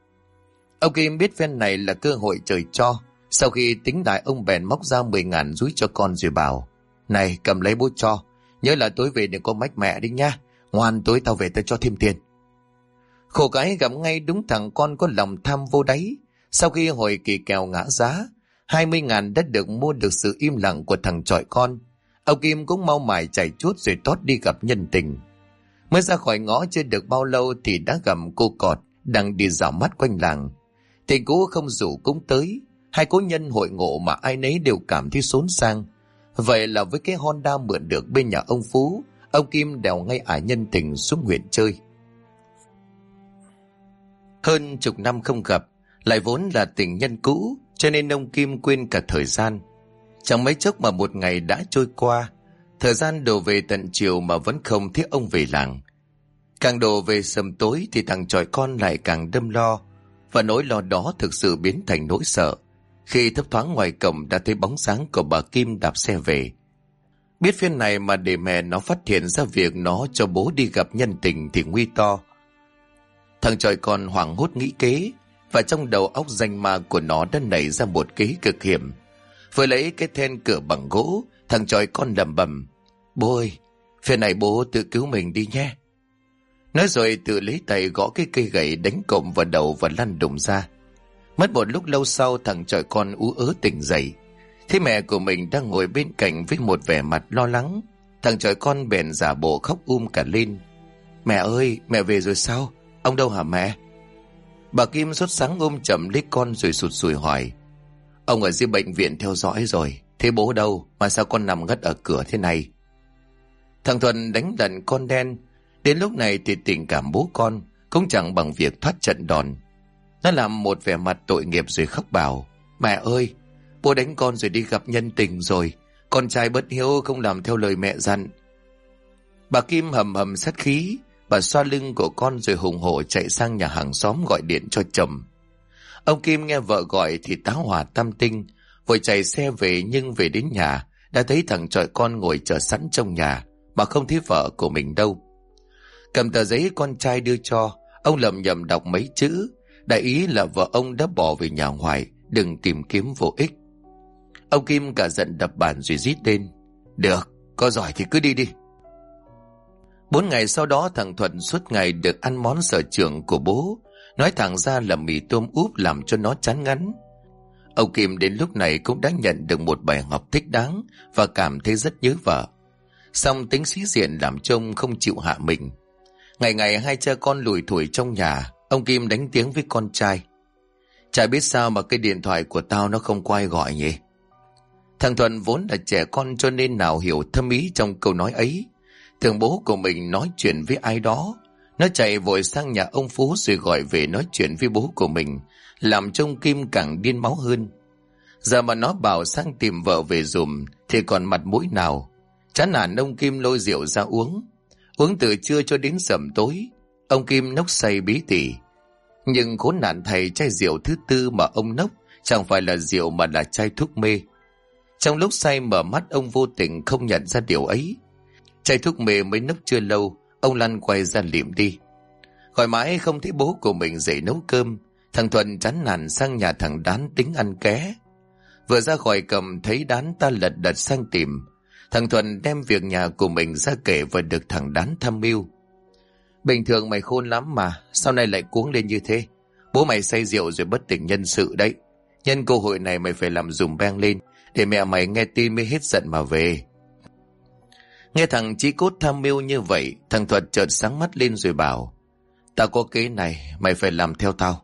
S1: Ông Kim biết phen này là cơ hội trời cho. Sau khi tính lại, ông bèn móc ra 10.000 dúi cho con rồi bảo: Này, cầm lấy bố cho. Nhớ là tối về đừng có mách mẹ đi nha. Ngoan, tối tao về tao cho thêm tiền. Khổ cái gặp ngay đúng thằng con có lòng tham vô đáy. Sau khi hồi kỳ kèo ngã giá, 20.000 đã được mua được sự im lặng của thằng chọi con. Ông Kim cũng mau mải chạy chuốt rồi tót đi gặp nhân tình. Mới ra khỏi ngõ chưa được bao lâu thì đã gặp cô cọt đang đi dạo mắt quanh làng. Thì cũ không rủ cũng tới. Hai cố nhân hội ngộ mà ai nấy đều cảm thấy xốn sang. Vậy là với cái Honda mượn được bên nhà ông Phú, ông Kim đèo ngay ả nhân tình xuống huyện chơi. Hơn chục năm không gặp, lại vốn là tình nhân cũ, cho nên ông Kim quên cả thời gian. Chẳng mấy chốc mà một ngày đã trôi qua. Thời gian đổ về tận chiều mà vẫn không thấy ông về làng. Càng đổ về sầm tối thì thằng chòi con lại càng đâm lo. Và nỗi lo đó thực sự biến thành nỗi sợ khi thấp thoáng ngoài cổng đã thấy bóng sáng của bà Kim đạp xe về. Biết phiên này mà để mẹ nó phát hiện ra việc nó cho bố đi gặp nhân tình thì nguy to. Thằng chòi con hoảng hốt nghĩ kế, và trong đầu óc danh ma của nó đã nảy ra một kế cực hiểm. Vừa lấy cái then cửa bằng gỗ, thằng chòi con lẩm bẩm: Bố ơi, Phía này bố tự cứu mình đi nhé. Nói rồi tự lấy tay gõ cái cây gậy đánh cộm vào đầu và lăn đùng ra. Mất một lúc lâu sau, thằng chọi con ú ớ tỉnh dậy. Thấy mẹ của mình đang ngồi bên cạnh với một vẻ mặt lo lắng, thằng chọi con bèn giả bộ khóc cả lên. Mẹ ơi, mẹ về rồi sao? Ông đâu hả mẹ? Bà Kim sốt sắng ôm chậm lấy con rồi sụt sùi hỏi. Ông ở dưới bệnh viện theo dõi rồi. Thế bố đâu mà sao con nằm ngất ở cửa thế này? Thằng Thuận đánh đần con đen. Đến lúc này thì tình cảm bố con cũng chẳng bằng việc thoát trận đòn. Nó làm một vẻ mặt tội nghiệp rồi khóc bảo. Mẹ ơi, bố đánh con rồi đi gặp nhân tình rồi. Con trai bất hiếu không làm theo lời mẹ dặn. Bà Kim hầm hầm sát khí. Bà xoa lưng của con rồi hùng hổ chạy sang nhà hàng xóm gọi điện cho chồng. Ông Kim nghe vợ gọi thì tá hỏa tam tinh, vội chạy xe về, nhưng về đến nhà đã thấy thằng chọi con ngồi chờ sẵn trong nhà mà không thấy vợ của mình đâu. Cầm tờ giấy con trai đưa cho, ông lẩm nhẩm đọc mấy chữ, đại ý là vợ ông đã bỏ về nhà ngoài, đừng tìm kiếm vô ích. Ông Kim cả giận đập bàn rồi rít lên. Được, có giỏi thì cứ đi đi. 4 ngày sau đó, thằng Thuận suốt ngày được ăn món sở trường của bố, nói thẳng ra là mì tôm úp làm cho nó chán ngắn. Ông Kim đến lúc này cũng đã nhận được một bài học thích đáng và cảm thấy rất nhớ vợ. Song tính sĩ diện làm trông không chịu hạ mình. Ngày ngày hai cha con lủi thủi trong nhà, ông Kim đánh tiếng với con trai. Chả biết sao mà cái điện thoại của tao nó không có ai gọi nhỉ? Thằng Thuận vốn là trẻ con cho nên nào hiểu thâm ý trong câu nói ấy. Tưởng bố của mình nói chuyện với ai đó, nó chạy vội sang nhà ông Phú rồi gọi về nói chuyện với bố của mình, làm trông Kim càng điên máu hơn. Giờ mà nó bảo sang tìm vợ về dùm thì còn mặt mũi nào. Chán nản, ông Kim lôi rượu ra uống từ trưa cho đến sẩm tối. Ông Kim nốc say bí tỉ. Nhưng khốn nạn thầy, chai rượu thứ tư mà ông nốc chẳng phải là rượu mà là chai thuốc mê. Trong lúc say mở mắt, ông vô tình không nhận ra điều ấy. Chai thuốc mê mới nốc chưa lâu, ông lăn quay ra liệm đi. Gọi mãi không thấy bố của mình dậy nấu cơm. Thằng Thuận chán nản sang nhà thằng Đán tính ăn ké. Vừa ra khỏi cầm thấy Đán ta lật đật sang tìm. Thằng Thuận đem việc nhà của mình ra kể và được thằng Đán tham mưu. Bình thường mày khôn lắm mà, sau này lại cuống lên như thế. Bố mày say rượu rồi bất tỉnh nhân sự đấy. Nhân cơ hội này mày phải làm dùm beng lên, để mẹ mày nghe tin mới hết giận mà về. Nghe thằng Chí Cốt tham mưu như vậy, thằng Thuật chợt sáng mắt lên rồi bảo. Tao có kế này, mày phải làm theo tao.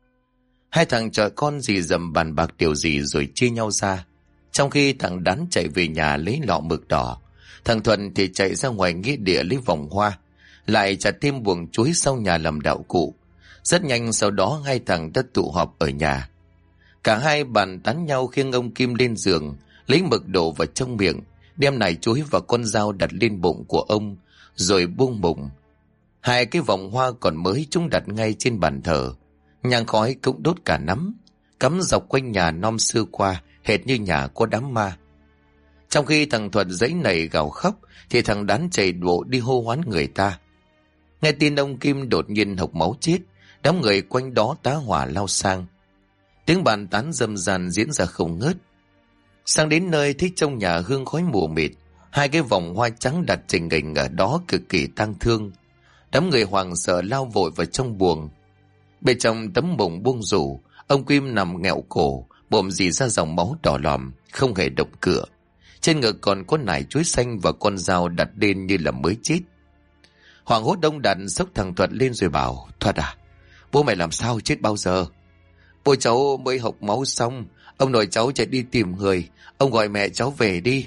S1: Hai thằng chọi con dì dầm bàn bạc điều gì rồi chia nhau ra. Trong khi thằng Đán chạy về nhà lấy lọ mực đỏ, thằng Thuận thì chạy ra ngoài nghĩa địa lấy vòng hoa, lại chặt thêm buồng chuối sau nhà làm đạo cụ. Rất nhanh sau đó hai thằng đã tụ họp ở nhà. Cả hai bàn tán nhau khiêng ông Kim lên giường, lấy mực đổ vào trong miệng, đem nải chuối và con dao đặt lên bụng của ông, rồi buông bụng. Hai cái vòng hoa còn mới chúng đặt ngay trên bàn thờ. Nhang khói cũng đốt cả nắm, cắm dọc quanh nhà non xưa qua, hệt như nhà có đám ma. Trong khi thằng Thuật giãy nảy gào khóc, thì thằng Đán chạy bộ đi hô hoán người ta. Nghe tin ông Kim đột nhiên hộc máu chết, đám người quanh đó tá hỏa lao sang. Tiếng bàn tán râm ran diễn ra không ngớt. Sang đến nơi thấy trong nhà hương khói mù mịt, hai cái vòng hoa trắng đặt chình nghình ở đó cực kỳ tang thương. Đám người hoảng sợ lao vội vào trong buồng. Bên trong tấm bụng buông rủ, ông Kim nằm nghẹo cổ, bụng rỉ ra dòng máu đỏ lòm, không hề động cựa. Trên ngực còn có nải chuối xanh và con dao đặt lên như là mới chết. Hoàng hốt đông đặt xốc thằng Thuật lên rồi bảo. Thuật à, bố mày làm sao, chết bao giờ? Bố cháu mới hộc máu xong, ông nội cháu chạy đi tìm người, ông gọi mẹ cháu về đi.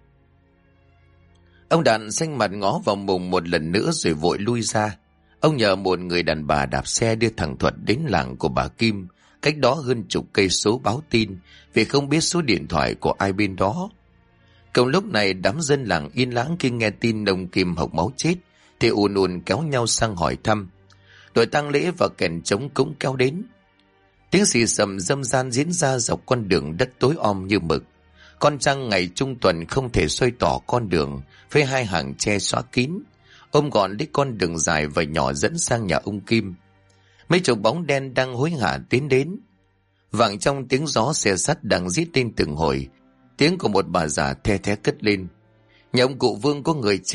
S1: Ông Đàn xanh mặt ngó vào mùng một lần nữa rồi vội lui ra. Ông nhờ một người đàn bà đạp xe đưa thằng Thuật đến làng của bà Kim, cách đó hơn chục cây số báo tin, vì không biết số điện thoại của ai bên đó. Cùng lúc này đám dân làng yên lặng khi nghe tin ông Kim hộc máu chết, thì ùn ùn kéo nhau sang hỏi thăm. Đội tang lễ và kèn trống cũng kéo đến. Tiếng xì xầm râm ran diễn ra dọc con đường đất tối om như mực. Con trăng ngày trung tuần không thể xoay tỏ con đường với hai hàng tre xóa kín, ôm gọn lấy con đường dài và nhỏ dẫn sang nhà ông Kim. Mấy chục bóng đen đang hối hả tiến đến. Vẳng trong tiếng gió xe sắt đang rít lên từng hồi, tiếng của một bà già the thé cất lên. Nhà ông cụ Vương có người chết,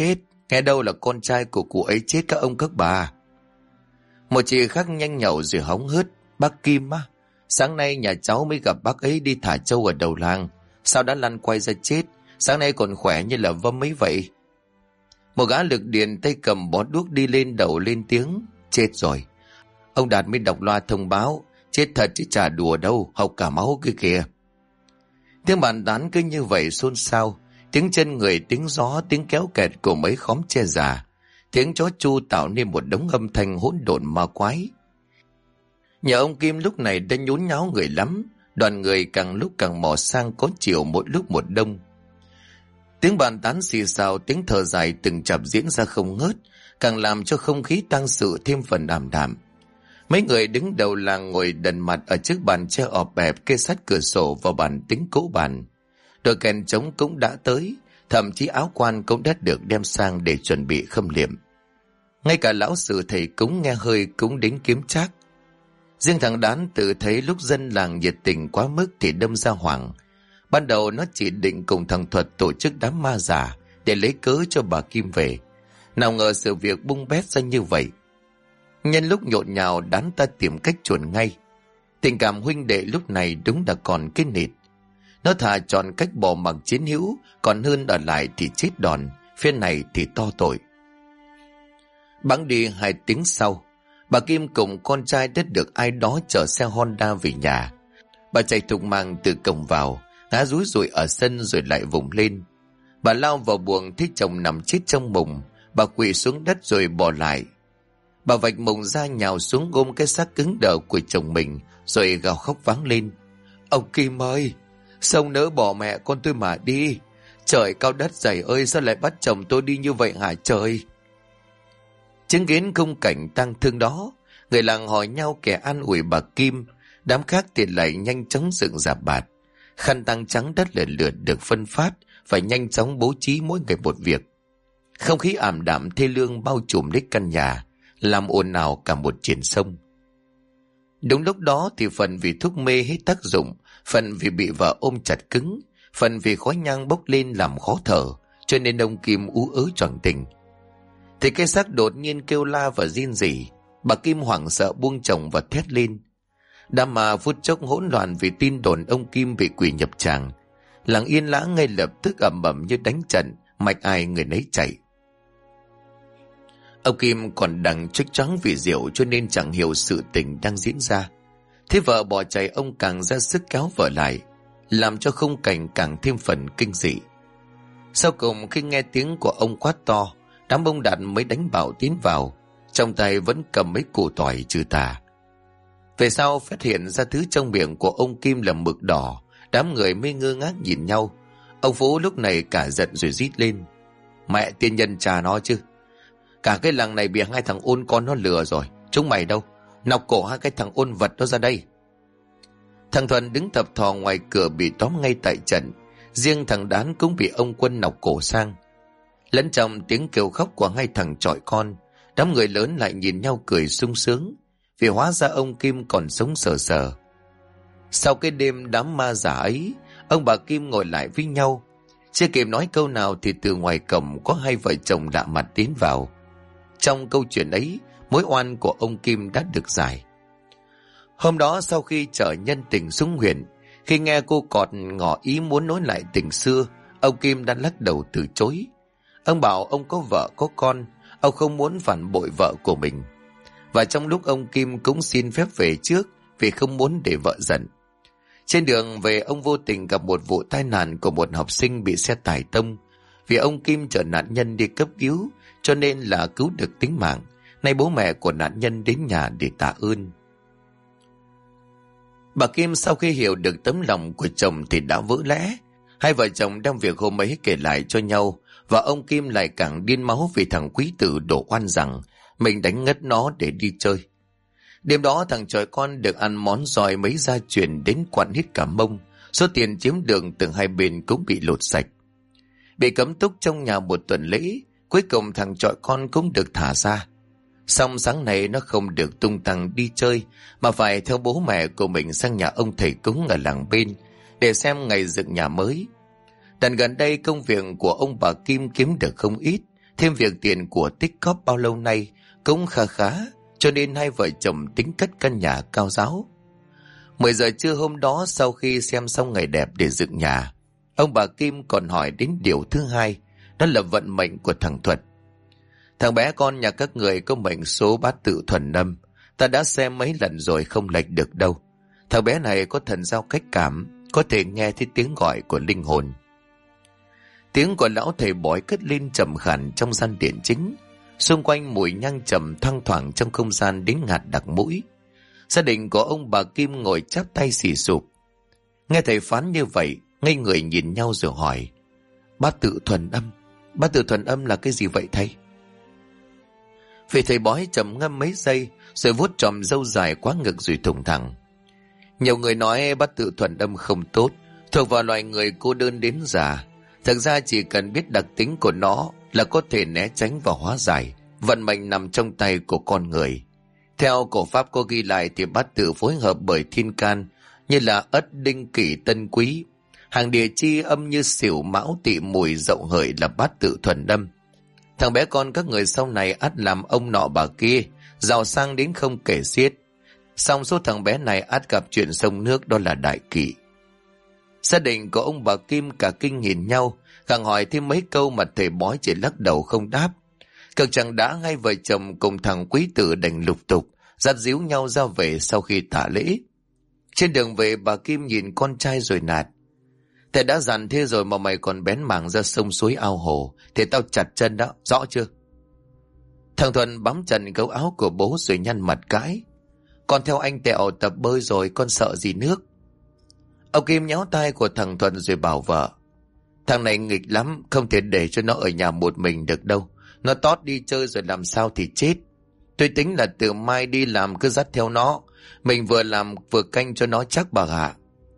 S1: Nghe đâu là con trai của cụ ấy chết các ông các bà. Một chị khác nhanh nhậu rồi hóng hớt. Bác Kim á, sáng nay nhà cháu mới gặp bác ấy đi thả trâu ở đầu làng. Sao đã lăn quay ra chết? Sáng nay còn khỏe như là vâm ấy vậy. Một gã lực điện tay cầm bó đuốc đi lên đầu lên tiếng. Chết rồi. Ông Đạt mới đọc loa thông báo. Chết thật chứ chả đùa đâu, học cả máu kia kìa. Tiếng bàn tán cứ như vậy xôn xao. Tiếng chân người, tiếng gió, tiếng kéo kẹt của mấy khóm tre già. Tiếng chó chu tạo nên một đống âm thanh hỗn độn ma quái. Nhà ông Kim lúc này đã nhốn nháo người lắm. Đoàn người càng lúc càng mò sang có chiều một lúc một đông. Tiếng bàn tán xì xào, tiếng thở dài từng chập diễn ra không ngớt, càng làm cho không khí tang sự thêm phần ảm đạm. Mấy người đứng đầu làng ngồi đần mặt ở trước bàn tre ọp ẹp kê sát cửa sổ vào bàn tính cỗ bàn. Đội kèn trống cũng đã tới, thậm chí áo quan cũng đã được đem sang để chuẩn bị khâm liệm. Ngay cả lão sử thầy cúng nghe hơi cũng đến kiếm trác. Riêng thằng Đán tự thấy lúc dân làng nhiệt tình quá mức thì đâm ra hoảng. Ban đầu nó chỉ định cùng thằng Thuật tổ chức đám ma giả để lấy cớ cho bà Kim về. Nào ngờ sự việc bung bét ra như vậy. Nhân lúc nhộn nhào, Đán ta tìm cách chuồn ngay. Tình cảm huynh đệ lúc này đúng là còn cái nịt. Nó thà chọn cách bỏ mặc chiến hữu, còn hơn ở lại thì chết đòn, phía này thì to tội. Bẵng đi 2 tiếng sau, bà Kim cùng con trai đã được ai đó chở xe Honda về nhà. Bà chạy thục mạng từ cổng vào, ngã rúi rủi ở sân rồi lại vùng lên. Bà lao vào buồng thấy chồng nằm chết trong mùng. Bà quỳ xuống đất rồi bò lại. Bà vạch mùng ra nhào xuống ôm cái xác cứng đờ của chồng mình, rồi gào khóc váng lên. Ông Kim ơi, sao nỡ bỏ mẹ con tôi mà đi? Trời cao đất dày ơi, sao lại bắt chồng tôi đi như vậy hả trời? Chứng kiến khung cảnh tang thương đó, người làng hỏi nhau kẻ an ủi bà Kim. Đám khác thì lại nhanh chóng dựng rạp bạt. Khăn tang trắng đất lần lượt được phân phát, phải nhanh chóng bố trí mỗi ngày một việc. Không khí ảm đạm thê lương bao trùm lấy căn nhà, làm ồn ào cả một triển sông. Đúng lúc đó thì phần vì thuốc mê hết tác dụng, phần vì bị vợ ôm chặt cứng, phần vì khói nhang bốc lên làm khó thở, cho nên ông Kim ú ớ choàng tỉnh. Thì cái xác đột nhiên kêu la và rên rỉ. Bà Kim hoảng sợ buông chồng và thét lên. Đám ma phút chốc hỗn loạn vì tin đồn ông Kim bị quỷ nhập tràng. Làng yên lãng ngay lập tức ầm ầm như đánh trận, mạch ai người nấy chạy. Ông Kim còn đang choáng choáng vì rượu cho nên chẳng hiểu sự tình đang diễn ra. Thế vợ bỏ chạy, ông càng ra sức kéo vợ lại, làm cho khung cảnh càng thêm phần kinh dị. Sau cùng khi nghe tiếng của ông quát to, đám ông Đạt mới đánh bảo tiến vào, trong tay vẫn cầm mấy củ tỏi trừ tà. Về sau phát hiện ra thứ trong miệng của ông Kim là mực đỏ, đám người mới ngơ ngác nhìn nhau. Ông Phú lúc này cả giận rồi rít lên. Mẹ tiên nhân trà nó chứ. Cả cái làng này bị 2 thằng ôn con nó lừa rồi. Chúng mày đâu? Nọc cổ 2 cái thằng ôn vật đó ra đây. Thằng Thuần đứng thập thò ngoài cửa bị tóm ngay tại trận. Riêng thằng Đán cũng bị ông Quân nọc cổ sang. Lẫn trong tiếng kêu khóc của 2 thằng chọi con, đám người lớn lại nhìn nhau cười sung sướng, vì hóa ra ông Kim còn sống sờ sờ. Sau cái đêm đám ma giả ấy, ông bà Kim ngồi lại với nhau. Chưa kịp nói câu nào thì từ ngoài cổng có 2 vợ chồng lạ mặt tiến vào. Trong câu chuyện ấy, mối oan của ông Kim đã được giải. Hôm đó sau khi chở nhân tình xuống huyện, khi nghe cô cọt ngỏ ý muốn nối lại tình xưa, ông Kim đã lắc đầu từ chối. Ông bảo ông có vợ có con, ông không muốn phản bội vợ của mình. Và trong lúc ông Kim cũng xin phép về trước vì không muốn để vợ giận. Trên đường về, ông vô tình gặp một vụ tai nạn của một học sinh bị xe tải tông. Vì ông Kim chở nạn nhân đi cấp cứu, cho nên là cứu được tính mạng. Nay bố mẹ của nạn nhân đến nhà để tạ ơn. Bà Kim sau khi hiểu được tấm lòng của chồng thì đã vỡ lẽ. 2 vợ chồng đem việc hôm ấy kể lại cho nhau, và ông Kim lại càng điên máu vì thằng quý tử đổ oan rằng mình đánh ngất nó để đi chơi. Đêm đó thằng chòi con được ăn món giòi mấy gia truyền đến quặn hết cả mông. Số tiền chiếm được từ 2 bên cũng bị lột sạch. Bị cấm túc trong nhà 1 tuần lễ, cuối cùng thằng chòi con cũng được thả ra. Xong sáng nay nó không được tung tăng đi chơi, mà phải theo bố mẹ của mình sang nhà ông thầy cúng ở làng bên để xem ngày dựng nhà mới. Đợt gần đây công việc của ông bà Kim kiếm được không ít, Thêm việc tiền của tích cóp bao lâu nay cũng khá khá, cho nên hai vợ chồng tính cất căn nhà cao ráo. 10 giờ trưa hôm đó, sau khi xem xong ngày đẹp để dựng nhà, ông bà Kim còn hỏi đến điều thứ hai, đó là vận mệnh của thằng Thuật. Thằng bé con nhà các người có mệnh số bát tự thuần âm, ta đã xem mấy lần rồi, không lệch được đâu. Thằng bé này có thần giao cách cảm, có thể nghe thấy tiếng gọi của linh hồn. Tiếng của lão thầy bói cất lên trầm khàn trong gian điện chính, xung quanh mùi nhang trầm thoang thoảng trong không gian đến ngạt đặc mũi. Gia đình của ông bà Kim ngồi chắp tay xì sụp. Nghe thầy phán như vậy, ngây người nhìn nhau rồi hỏi: bát tự thuần âm là cái gì vậy thầy? Vị thầy bói trầm ngâm mấy giây rồi vuốt tròm râu dài quá ngực rồi thùng thẳng: nhiều người nói bát tự thuần âm không tốt, thuộc vào loài người cô đơn đến già. Thực ra chỉ cần biết đặc tính của nó là có thể né tránh và hóa giải. Vận mệnh nằm trong tay của con người. Theo cổ pháp có ghi lại thì bát tự phối hợp bởi thiên can như là Ất, Đinh, Kỷ, Tân, Quý. Hàng địa chi âm như Sửu, Mão, Tỵ, Mùi, Dậu, Hợi là bát tự thuần âm. Thằng bé con các người sau này ắt làm ông nọ bà kia, giàu sang đến không kể xiết. Xong số thằng bé này ắt gặp chuyện sông nước, đó là đại kỵ. Gia đình của ông bà Kim cả kinh nhìn nhau, gặng hỏi thêm mấy câu mà thầy bói chỉ lắc đầu không đáp. Cực chẳng đã, hai vợ chồng cùng thằng quý tử đành lục tục dắt díu nhau ra về sau khi tạ lễ. Trên đường về, bà Kim nhìn con trai rồi nạt: thầy đã dặn thế rồi mà mày còn bén mảng ra sông suối ao hồ thì tao chặt chân đó, rõ chưa? Thằng Thuần bám chặt gấu áo của bố rồi nhăn mặt cãi: con theo anh Tẹo tập bơi rồi, con sợ gì nước? Ông Kim nhéo tai của thằng Thuần rồi bảo vợ: thằng này nghịch lắm, không thể để cho nó ở nhà một mình được đâu. Nó tót đi chơi rồi làm sao thì chết. Tôi tính là từ mai đi làm cứ dắt theo nó, mình vừa làm vừa canh cho nó chắc bà ạ.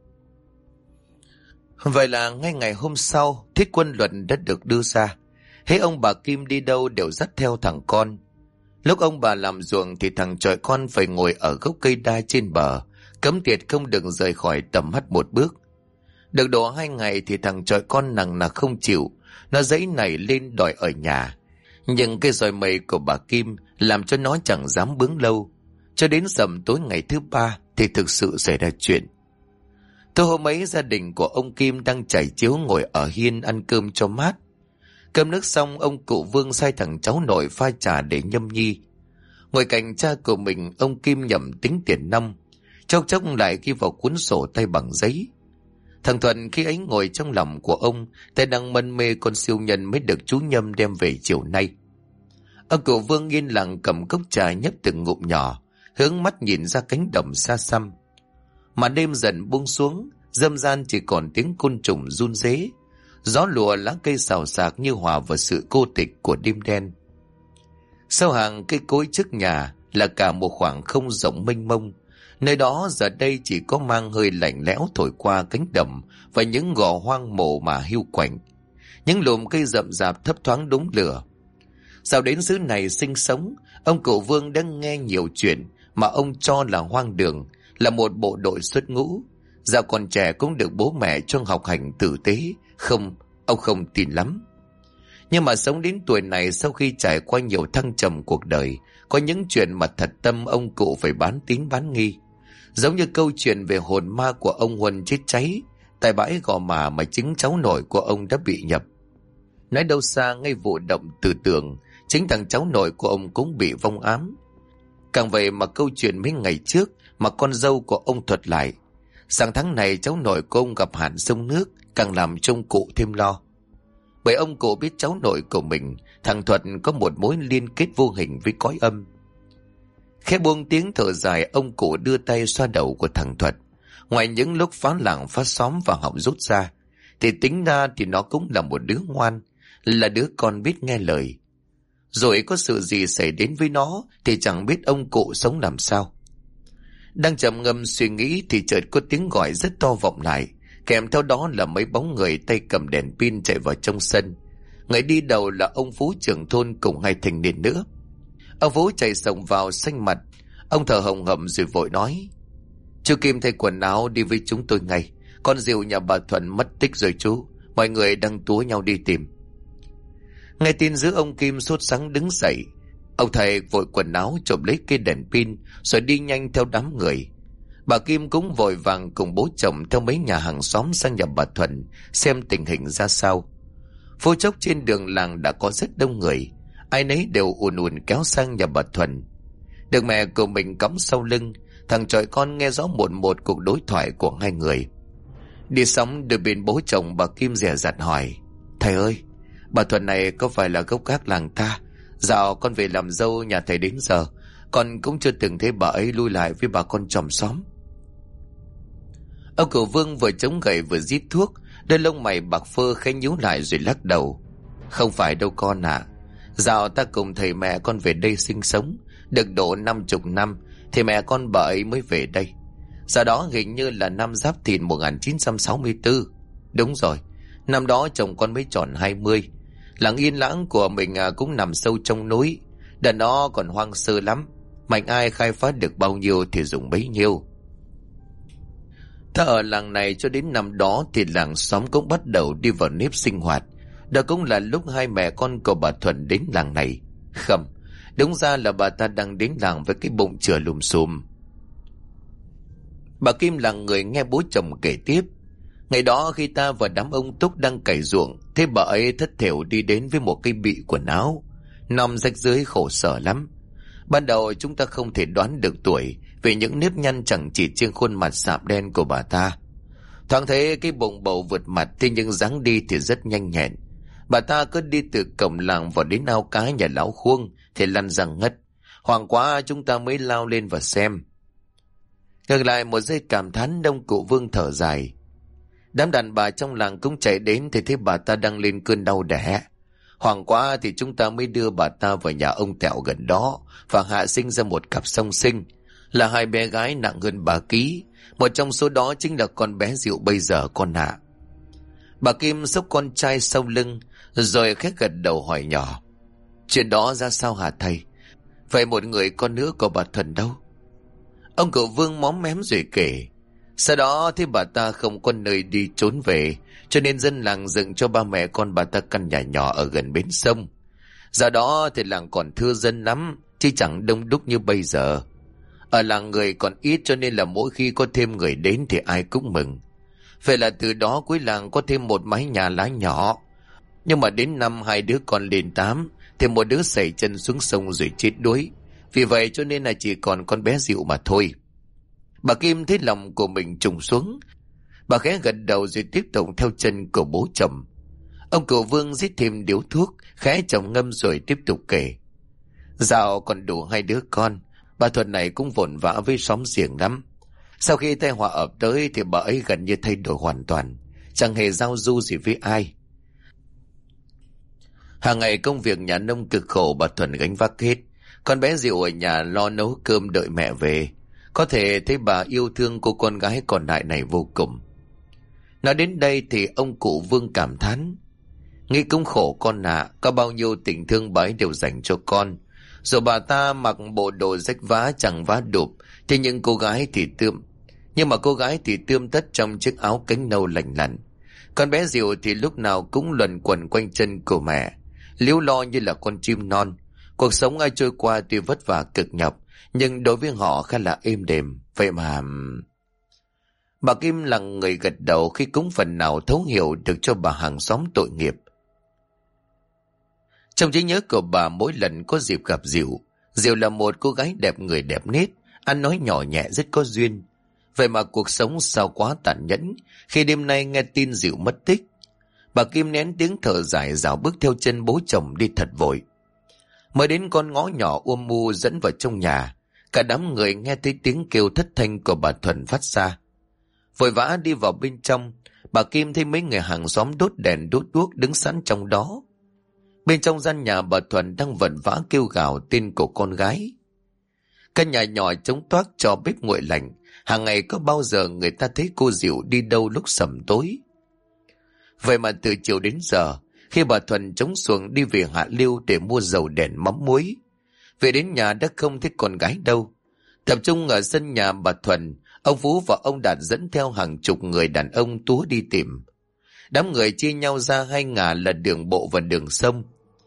S1: Vậy là ngay ngày hôm sau, thiết quân luật đã được đưa ra. Hễ ông bà Kim đi đâu đều dắt theo thằng con. Lúc ông bà làm ruộng thì thằng chọi con phải ngồi ở gốc cây đa trên bờ, cấm tiệt không được rời khỏi tầm mắt một bước. Được độ 2 ngày thì thằng chọi con nằng nặc không chịu, nó giãy nảy lên đòi ở nhà. Nhưng cái roi mây của bà Kim làm cho nó chẳng dám bướng lâu. Cho đến sầm tối ngày thứ 3 thì thực sự xảy ra chuyện. Tối hôm ấy, gia đình của ông Kim đang trải chiếu ngồi ở hiên ăn cơm cho mát. Cơm nước xong, ông cụ Vương sai thằng cháu nội pha trà để nhâm nhi. Ngồi cạnh cha của mình, ông Kim nhẩm tính tiền năm, chốc chốc lại ghi vào cuốn sổ tay bằng giấy. Thằng Thuận khi ấy ngồi trong lòng của ông, tay đang mân mê con siêu nhân mới được chú Nhâm đem về chiều nay. Ông cụ Vương yên lặng cầm cốc trà nhấp từng ngụm nhỏ, hướng mắt nhìn ra cánh đồng xa xăm. Mà đêm dần buông xuống, râm ran chỉ còn tiếng côn trùng run rế, gió lùa lá cây xào xạc như hòa vào sự cô tịch của đêm đen. Sau hàng cây cối trước nhà là cả một khoảng không rộng mênh mông. Nơi đó giờ đây chỉ có mang hơi lạnh lẽo thổi qua cánh đồng và những gò hoang mộ mà hiu quạnh. Những lùm cây rậm rạp thấp thoáng đống lửa. Sao đến xứ này sinh sống, ông cụ Vương đã nghe nhiều chuyện mà ông cho là hoang đường, là một bộ đội xuất ngũ. Dạo còn trẻ cũng được bố mẹ cho học hành tử tế. Không, ông không tin lắm. Nhưng mà sống đến tuổi này, sau khi trải qua nhiều thăng trầm cuộc đời, có những chuyện mà thật tâm ông cụ phải bán tín bán nghi. Giống như câu chuyện về hồn ma của ông Huân chết cháy tại bãi Gò Mà mà chính cháu nội của ông đã bị nhập. Nói đâu xa, ngay vụ động từ tường, chính thằng cháu nội của ông cũng bị vong ám. Càng vậy mà câu chuyện mấy ngày trước mà con dâu của ông thuật lại, sang tháng này cháu nội của ông gặp hạn sông nước, càng làm cho ông cụ thêm lo. Bởi ông cụ biết cháu nội của mình, thằng Thuật, có một mối liên kết vô hình với cõi âm. Khẽ buông tiếng thở dài, ông cụ đưa tay xoa đầu của thằng Thuật. Ngoài những lúc phá làng phá xóm và họng rút ra, thì tính ra thì nó cũng là một đứa ngoan, là đứa con biết nghe lời. Rồi có sự gì xảy đến với nó thì chẳng biết ông cụ sống làm sao. Đang trầm ngâm suy nghĩ thì chợt có tiếng gọi rất to vọng lại, kèm theo đó là mấy bóng người tay cầm đèn pin chạy vào trong sân. Người đi đầu là ông Phú trưởng thôn cùng 2 thanh niên nữa. Ông Phú chạy xông vào xanh mặt, ông thở hồng hộc rồi vội nói: chú Kim thay quần áo đi với chúng tôi ngay, con rìu nhà bà Thuận mất tích rồi chú, mọi người đang túa nhau đi tìm. Nghe tin giữ, ông Kim sốt sắng đứng dậy. Ông thầy vội quần áo trộm lấy cây đèn pin rồi đi nhanh theo đám người. Bà Kim cũng vội vàng cùng bố chồng theo mấy nhà hàng xóm sang nhà bà Thuần xem tình hình ra sao. Phút chốc trên đường làng đã có rất đông người, ai nấy đều ùn ùn kéo sang nhà bà Thuần. Được mẹ của mình cõng sau lưng, thằng chọi con nghe rõ một cuộc đối thoại của hai người. Đi xong từ bên bố chồng, bà Kim dè dặt hỏi: "Thầy ơi, bà Thuần này có phải là gốc gác làng ta? Dạo con về làm dâu nhà thầy đến giờ, con cũng chưa từng thấy bà ấy lui lại với bà con chòm xóm." Ông Cửu Vương vừa chống gậy vừa rít thuốc, đôi lông mày bạc phơ khẽ nhíu lại rồi lắc đầu: "Không phải đâu con ạ. Dạo ta cùng thầy mẹ con về đây sinh sống được độ 50 năm thì mẹ con bà ấy mới về đây. Sau đó hình như là năm Giáp Thìn 1964. Đúng rồi, năm đó chồng con mới tròn 20. Làng yên lãng của mình cũng nằm sâu trong núi, đợt đó còn hoang sơ lắm, mạnh ai khai phá được bao nhiêu thì dùng bấy nhiêu. Ta ở làng này cho đến năm đó thì làng xóm cũng bắt đầu đi vào nếp sinh hoạt. Đó cũng là lúc hai mẹ con của bà Thuần đến làng này. Không, đúng ra là bà ta đang đến làng với cái bụng chừa lùm xùm." Bà Kim là người nghe bố chồng kể tiếp: "Ngày đó khi ta và đám ông Túc đang cày ruộng, thế bà ấy thất thểu đi đến với một cái bị quần áo, nằm rách rưới khổ sở lắm. Ban đầu chúng ta không thể đoán được tuổi vì những nếp nhăn chẳng chỉ trên khuôn mặt sạm đen của bà ta. Thoáng thấy cái bụng bầu vượt mặt, thế nhưng dáng đi thì rất nhanh nhẹn. Bà ta cứ đi từ cổng làng vào đến ao cá nhà lão Khuông thì lăn răng ngất. Hoảng quá chúng ta mới lao lên và xem." Ngược lại một giây cảm thán, ông Cụ Vương thở dài. Đám đàn bà trong làng cũng chạy đến thì thấy bà ta đang lên cơn đau đẻ. Hoảng quá thì chúng ta mới đưa bà ta vào nhà ông Tẹo gần đó và hạ sinh ra một cặp song sinh, là hai bé gái nặng hơn 3 ký. Một trong số đó chính là con bé Diệu bây giờ con ạ. Bà Kim xốc con trai sau lưng rồi khẽ gật đầu hỏi nhỏ: "Chuyện đó ra sao hả thầy? Vậy một người con nữa của bà Thuần đâu?" Ông Cửu Vương móm mém rồi kể: "Sau đó thì bà ta không có nơi đi trốn về, cho nên dân làng dựng cho ba mẹ con bà ta căn nhà nhỏ ở gần bến sông. Giờ đó thì làng còn thưa dân lắm, chứ chẳng đông đúc như bây giờ. Ở làng người còn ít cho nên là mỗi khi có thêm người đến thì ai cũng mừng. Vậy là từ đó cuối làng có thêm một mái nhà lá nhỏ. Nhưng mà đến năm hai đứa con lên 8 thì một đứa sẩy chân xuống sông rồi chết đuối. Vì vậy cho nên là chỉ còn con bé Diệu mà thôi." Bà Kim thấy lòng của mình trùng xuống. Bà khẽ gật đầu rồi tiếp tục theo chân của bố chồng. Ông Cửu Vương rít thêm điếu thuốc, khẽ trầm ngâm rồi tiếp tục kể: "Dạo còn đủ 2 đứa con, bà Thuần này cũng vội vã với xóm giềng lắm. Sau khi tai họa ập tới thì bà ấy gần như thay đổi hoàn toàn, chẳng hề giao du gì với ai. Hàng ngày công việc nhà nông cực khổ bà Thuần gánh vác hết. Con bé Diệu ở nhà lo nấu cơm đợi mẹ về. Có thể thấy bà yêu thương cô con gái còn lại này vô cùng." Nói đến đây thì ông Cụ Vương cảm thán: "Nghĩ cũng khổ con ạ, có bao nhiêu tình thương bà ấy đều dành cho con. Rồi bà ta mặc bộ đồ rách vá chẳng vá đụp, thế nhưng cô gái thì tươm tất trong chiếc áo cánh nâu lành lặn. Con bé Diệu thì lúc nào cũng luẩn quẩn quanh chân của mẹ, líu lo như là con chim non. Cuộc sống ai trôi qua tuy vất vả cực nhọc, nhưng đối với họ khá là êm đềm. Vậy mà..." Bà Kim là người gật đầu khi cũng phần nào thấu hiểu được cho bà hàng xóm tội nghiệp. Trong trí nhớ của bà, mỗi lần có dịp gặp Diệu là một cô gái đẹp người đẹp nết, ăn nói nhỏ nhẹ rất có duyên. Vậy mà cuộc sống sao quá tàn nhẫn khi đêm nay nghe tin Diệu mất tích. Bà Kim nén tiếng thở dài rảo bước theo chân bố chồng đi thật vội. Mới đến con ngõ nhỏ mu dẫn vào trong nhà, cả đám người nghe thấy tiếng kêu thất thanh của bà Thuần phát ra. Vội vã đi vào bên trong, bà Kim thấy mấy người hàng xóm đốt đèn đốt đuốc đứng sẵn trong đó. Bên trong gian nhà bà Thuần đang vẩn vã kêu gào tên của con gái. Căn nhà nhỏ trống toác cho bếp nguội lạnh, hàng ngày có bao giờ người ta thấy cô Diệu đi đâu lúc sẩm tối. Vậy mà từ chiều đến giờ, khi bà Thuần chống xuồng đi về Hạ Liêu để mua dầu đèn mắm muối, về đến nhà đã không thấy con gái đâu. Tập trung ở sân nhà bà Thuần, ông Phú và ông Đạt dẫn theo hàng chục người đàn ông túa đi tìm. Đám người chia nhau ra 2 ngả là đường bộ và đường sông.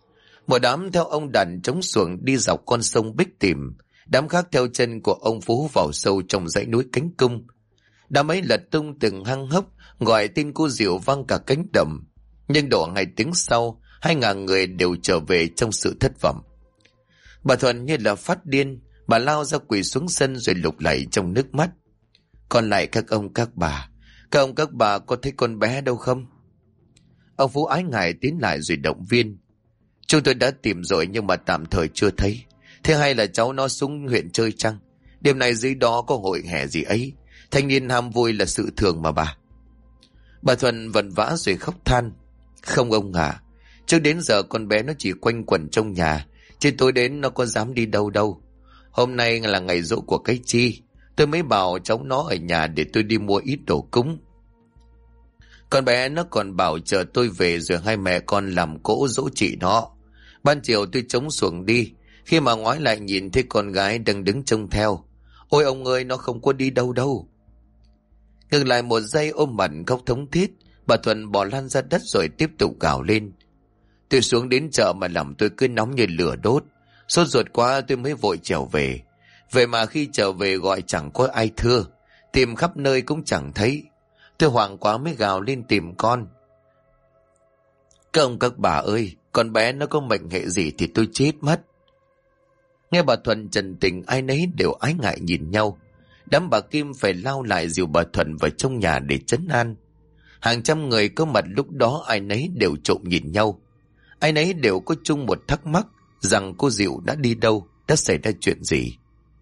S1: Một đám theo ông đàn trống xuồng đi dọc con sông Bích tìm, đám khác theo chân của ông Phú vào sâu trong dãy núi Cánh Cung. Đám ấy lật tung từng hang hốc, gọi tin cô Diệu vang cả cánh đồng. Nhưng độ 2 tiếng sau, 2.000 người đều trở về trong sự thất vọng. Bà Thuận như là phát điên, bà lao ra quỳ xuống sân rồi lục lạy trong nước mắt. Còn lại các ông các bà có thấy con bé đâu không? Ông Phú ái ngại tiến lại rồi động viên. Chúng tôi đã tìm rồi nhưng mà tạm thời chưa thấy. Thế hay là cháu nó xuống huyện chơi chăng? Đêm nay dưới đó có hội hè gì ấy. Thanh niên ham vui là sự thường mà bà. Bà Thuần vần vã rồi khóc than. Không ông à, trước đến giờ con bé nó chỉ quanh quẩn trong nhà, chứ tối đến nó có dám đi đâu đâu. Hôm nay là ngày giỗ của cái Chi, tôi mới bảo cháu nó ở nhà để tôi đi mua ít đồ cúng. Con bé nó còn bảo chờ tôi về rồi hai mẹ con làm cỗ dỗ chị nó. Ban chiều tôi chống xuồng đi, khi mà ngoái lại nhìn thấy con gái đang đứng trông theo. Ôi ông ơi, nó không có đi đâu đâu. Ngừng lại một giây ôm mặt khóc thống thiết, bà Thuần bỏ lăn ra đất rồi tiếp tục gào lên. Tôi xuống đến chợ mà lòng tôi cứ nóng như lửa đốt. Sốt ruột quá tôi mới vội trèo về. Vậy mà khi trở về gọi chẳng có ai thưa, tìm khắp nơi cũng chẳng thấy. Tôi hoảng quá mới gào lên tìm con. Các ông các bà ơi, con bé nó có mệnh hệ gì thì tôi chết mất. Nghe bà Thuần trần tình, ai nấy đều ái ngại nhìn nhau. Đám bà Kim phải lao lại dìu bà Thuần vào trong nhà để trấn an. Hàng trăm người có mặt lúc đó ai nấy đều trộm nhìn nhau. Ai nấy đều có chung một thắc mắc rằng cô Diệu đã đi đâu, đã xảy ra chuyện gì.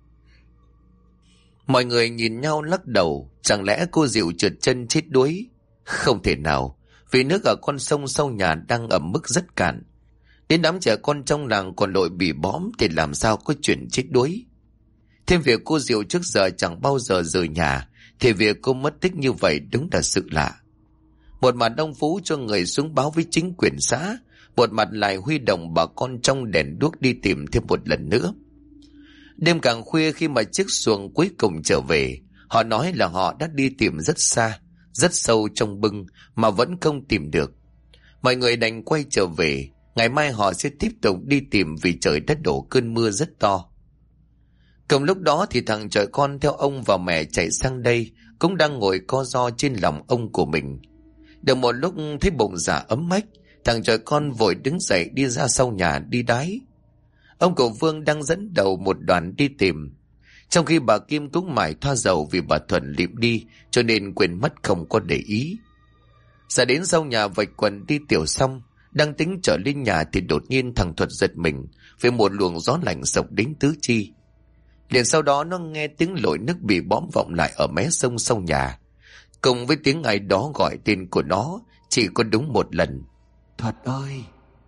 S1: Mọi người nhìn nhau lắc đầu, chẳng lẽ cô Diệu trượt chân chết đuối? Không thể nào, vì nước ở con sông sau nhà đang ở mức rất cạn. Đến đám trẻ con trong làng còn lội bị bóm thì làm sao có chuyện chết đuối. Thêm việc cô Diệu trước giờ chẳng bao giờ rời nhà, thì việc cô mất tích như vậy đúng là sự lạ. Một mặt ông Phú cho người xuống báo với chính quyền xã, một mặt lại huy động bà con trong đèn đuốc đi tìm thêm một lần nữa. Đêm càng khuya khi mà chiếc xuồng cuối cùng trở về, họ nói là họ đã đi tìm rất xa, rất sâu trong bưng mà vẫn không tìm được. Mọi người đành quay trở về, ngày mai họ sẽ tiếp tục đi tìm vì trời đã đổ cơn mưa rất to. Cùng lúc đó thì thằng trời con theo ông và mẹ chạy sang đây cũng đang ngồi co ro trên lòng ông của mình. Được một lúc thấy bụng dạ ấm ách, thằng trời con vội đứng dậy đi ra sau nhà đi đái. Ông cụ Vương đang dẫn đầu một đoàn đi tìm, trong khi bà Kim cũng mải thoa dầu vì bà Thuần lịm đi cho nên quên mất không có để ý. Ra đến sau nhà vạch quần đi tiểu xong, đang tính trở lên nhà thì đột nhiên thằng Thuật giật mình vì một luồng gió lạnh sộc đến tứ chi. Liền sau đó nó nghe tiếng lội nước bị bõm vọng lại ở mé sông sau nhà, cùng với tiếng ai đó gọi tên của nó chỉ có đúng một lần. Thuật ơi!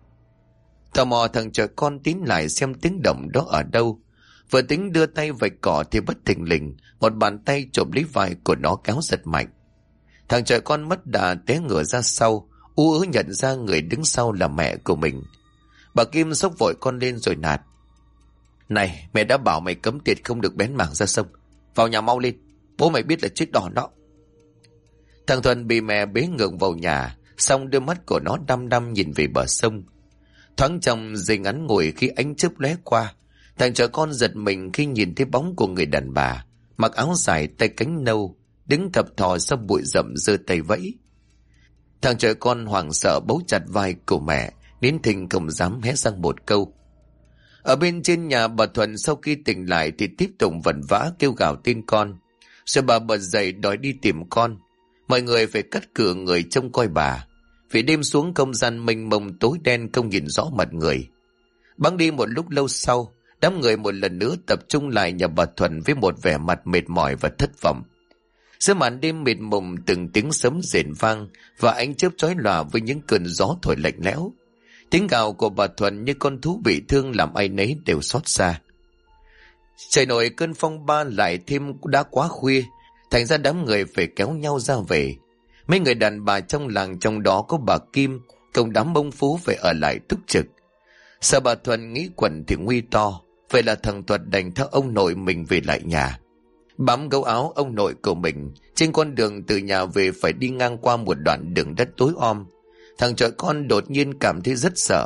S1: Tò mò thằng trời con tiến lại xem tiếng động đó ở đâu. Vừa tính đưa tay vạch cỏ thì bất thình lình một bàn tay chộp lấy vai của nó kéo giật mạnh. Thằng trời con mất đà té ngửa ra sau, ú ớ nhận ra người đứng sau là mẹ của mình. Bà Kim xốc vội con lên rồi nạt. Này, mẹ đã bảo mày cấm tiệt không được bén mảng ra sông. Vào nhà mau lên, bố mày biết là chết đòn đó. Thằng Thuần bị mẹ bế ngược vào nhà, xong đôi mắt của nó đăm đăm nhìn về bờ sông. Thoáng trong giây ngắn ngủi khi ánh chớp lóe qua, thằng trẻ con giật mình khi nhìn thấy bóng của người đàn bà mặc áo dài tay cánh nâu đứng thập thò sau bụi rậm giơ tay vẫy. Thằng trẻ con hoảng sợ bấu chặt vai của mẹ, nín thinh không dám hé răng một câu. Ở bên trên nhà, bà Thuần sau khi tỉnh lại thì tiếp tục vẩn vã kêu gào tên con, rồi bà bật dậy đòi đi tìm con. Mọi người phải cắt cử người trông coi bà, vì đêm xuống không gian mênh mông tối đen không nhìn rõ mặt người. Bẵng đi một lúc lâu sau, đám người một lần nữa tập trung lại nhà bà Thuần với một vẻ mặt mệt mỏi và thất vọng. Giữa màn đêm mịt mùng, từng tiếng sấm rền vang và ánh chớp chói lòa với những cơn gió thổi lạnh lẽo. Tiếng gào của bà Thuần như con thú bị thương làm ai nấy đều xót xa. Trời nổi cơn phong ba lại thêm đã quá khuya, thành ra đám người phải kéo nhau ra về. Mấy người đàn bà trong làng, trong đó có bà Kim, cùng đám ông Phú phải ở lại túc trực. Sợ bà Thuần nghĩ quẩn thì nguy to, vậy là thằng Thuật đành theo ông nội mình về lại nhà. Bám gấu áo ông nội của mình, trên con đường từ nhà về phải đi ngang qua một đoạn đường đất tối om. Thằng trẻ con đột nhiên cảm thấy rất sợ,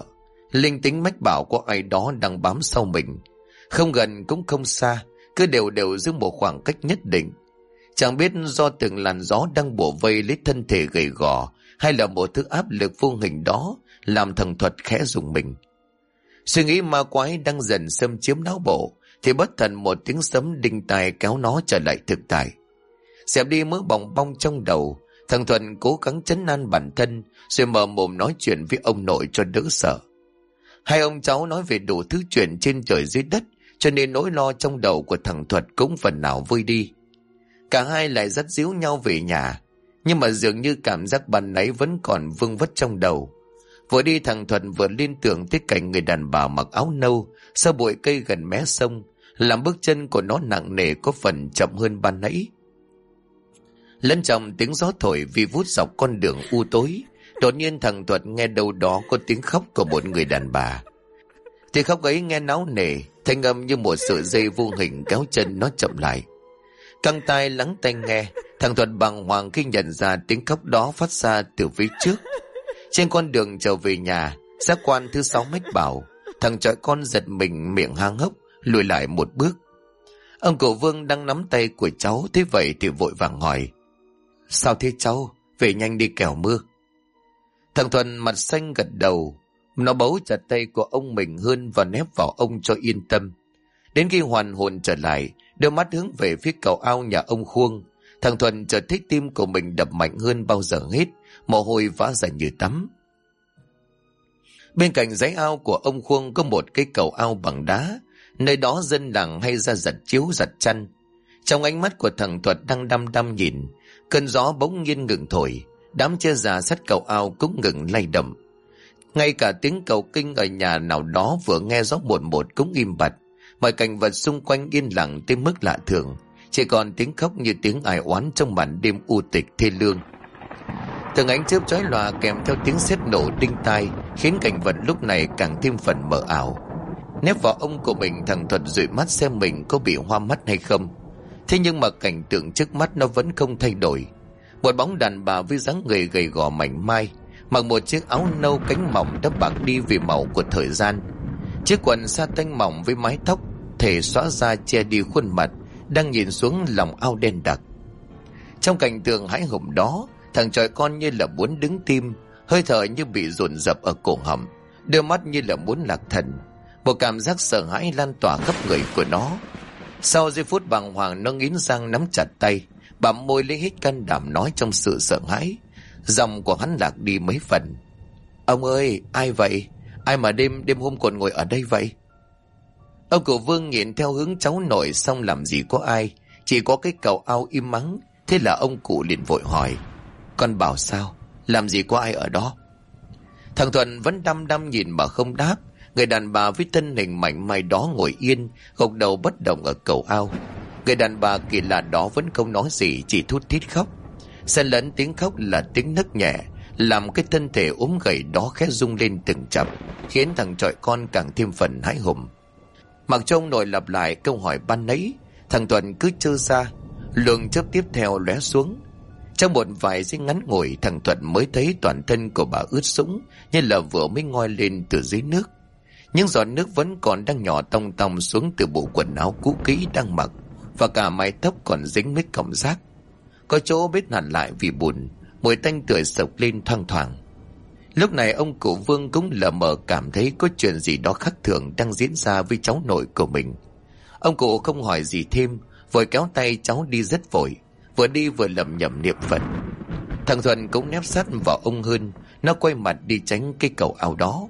S1: Linh tính mách bảo có ai đó đang bám sau mình, không gần cũng không xa, cứ đều đều giữ một khoảng cách nhất định. Chẳng biết do từng làn gió đang bủa vây lấy thân thể gầy gò, hay là một thứ áp lực vô hình đó làm thằng Thuật khẽ rùng mình. Suy nghĩ ma quái đang dần xâm chiếm não bộ, thì bất thần một tiếng sấm đinh tai kéo nó trở lại thực tại. Xẹp đi mớ bòng bong trong đầu, thằng Thuận cố gắng trấn an bản thân, rồi mở mồm nói chuyện với ông nội cho đỡ sợ. Hai ông cháu nói về đủ thứ chuyện trên trời dưới đất, cho nên nỗi lo trong đầu của thằng Thuật cũng phần nào vơi đi. Cả hai lại dắt díu nhau về nhà, nhưng mà dường như cảm giác ban nãy vẫn còn vương vất trong đầu. Vừa đi thằng Thuận vừa liên tưởng tới cảnh người đàn bà mặc áo nâu sau bụi cây gần mé sông, làm bước chân của nó nặng nề có phần chậm hơn ban nãy. Lẫn trong tiếng gió thổi vi vút dọc con đường u tối, đột nhiên thằng Thuận nghe đâu đó có tiếng khóc của một người đàn bà. Tiếng khóc ấy nghe náo nề, thanh âm như một sợi dây vô hình kéo chân nó chậm lại. Căng tai lắng tai nghe, thằng Thuận bàng hoàng khi nhận ra tiếng khóc đó phát ra từ phía trước. Trên con đường trở về nhà, giác quan thứ 6 mách bảo, thằng chọi con giật mình miệng há hốc, lùi lại một bước. Ông cụ Vương đang nắm tay của cháu, thế vậy thì vội vàng hỏi: Sao thế cháu? Về nhanh đi kẻo mưa. Thằng Thuận mặt xanh gật đầu, nó bấu chặt tay của ông mình hơn và nép vào ông cho yên tâm. Đến khi hoàn hồn trở lại, đưa mắt hướng về phía cầu ao nhà ông Khuông, thằng Thuận chợt thấy tim của mình đập mạnh hơn bao giờ hết, mồ hôi vã ra như tắm. Bên cạnh dãy ao của ông Khuông có một cái cầu ao bằng đá, nơi đó dân làng hay ra giặt chiếu giặt chăn. Trong ánh mắt của thằng Thuật đang đăm đăm nhìn, cơn gió bỗng nhiên ngừng thổi, đám chia già sát cầu ao cũng ngừng lay động. Ngay cả tiếng cầu kinh ở nhà nào đó vừa nghe gió một một cũng im bặt, mọi cảnh vật xung quanh yên lặng tới mức lạ thường, chỉ còn tiếng khóc như tiếng ai oán trong màn đêm u tịch thê lương. Từng ánh chớp chói lòa kèm theo tiếng sét nổ đinh tai khiến cảnh vật lúc này càng thêm phần mờ ảo. Nép vào ông của mình, thằng Thuật dụi mắt xem mình có bị hoa mắt hay không. Thế nhưng mà cảnh tượng trước mắt nó vẫn không thay đổi. Một bóng đàn bà với dáng người gầy gò mảnh mai, mặc một chiếc áo nâu cánh mỏng đã bạc đi vì màu của thời gian. Chiếc quần sa tanh mỏng với mái tóc thể xõa ra che đi khuôn mặt, đang nhìn xuống lòng ao đen đặc. Trong cảnh tượng hãi hùng đó, thằng chọi con như là muốn đứng tim, hơi thở như bị dồn dập ở cổ họng, đôi mắt như là muốn lạc thần. Một cảm giác sợ hãi lan tỏa khắp người của nó. Sau giây phút bàng hoàng, nó nghiến răng nắm chặt tay, bặm môi lấy hết can đảm nói trong sự sợ hãi. Giọng của hắn lạc đi mấy phần: Ông ơi, ai vậy? Ai mà đêm hôm còn ngồi ở đây vậy? Ông cụ Vương nhìn theo hướng cháu nội, xong làm gì có ai, chỉ có cái cầu ao im mắng. Thế là ông cụ liền vội hỏi: Con bảo sao? Làm gì có ai ở đó? Thằng Thuận vẫn đăm đăm nhìn mà không đáp. Người đàn bà với thân hình mảnh mai đó ngồi yên, gục đầu bất động ở cầu ao. Người đàn bà kỳ lạ đó vẫn không nói gì, chỉ thút thít khóc. Xen lẫn tiếng khóc là tiếng nấc nhẹ, làm cái thân thể ốm gầy đó khẽ rung lên từng chập, khiến thằng chọi con càng thêm phần hãi hùng. Mặc cho ông nội lặp lại câu hỏi ban nãy, thằng Thuận cứ trơ ra. Luồng chớp tiếp theo lóe xuống. Trong một vài giây ngắn ngủi, thằng Thuận mới thấy toàn thân của bà ướt sũng, như là vừa mới ngoi lên từ dưới nước. Những giọt nước vẫn còn đang nhỏ tong tong xuống từ bộ quần áo cũ kỹ đang mặc, và cả mái tóc còn dính mít cọng rác. Có chỗ bết hẳn lại vì bùn, mùi tanh tưởi sộc lên thoang thoảng. Lúc này ông cụ Vương cũng lờ mờ cảm thấy có chuyện gì đó khác thường đang diễn ra với cháu nội của mình. Ông cụ không hỏi gì thêm, vội kéo tay cháu đi rất vội, vừa đi vừa lẩm nhẩm niệm Phật. Thằng Thuận cũng nép sát vào ông hơn, nó quay mặt đi tránh cái cầu ao đó.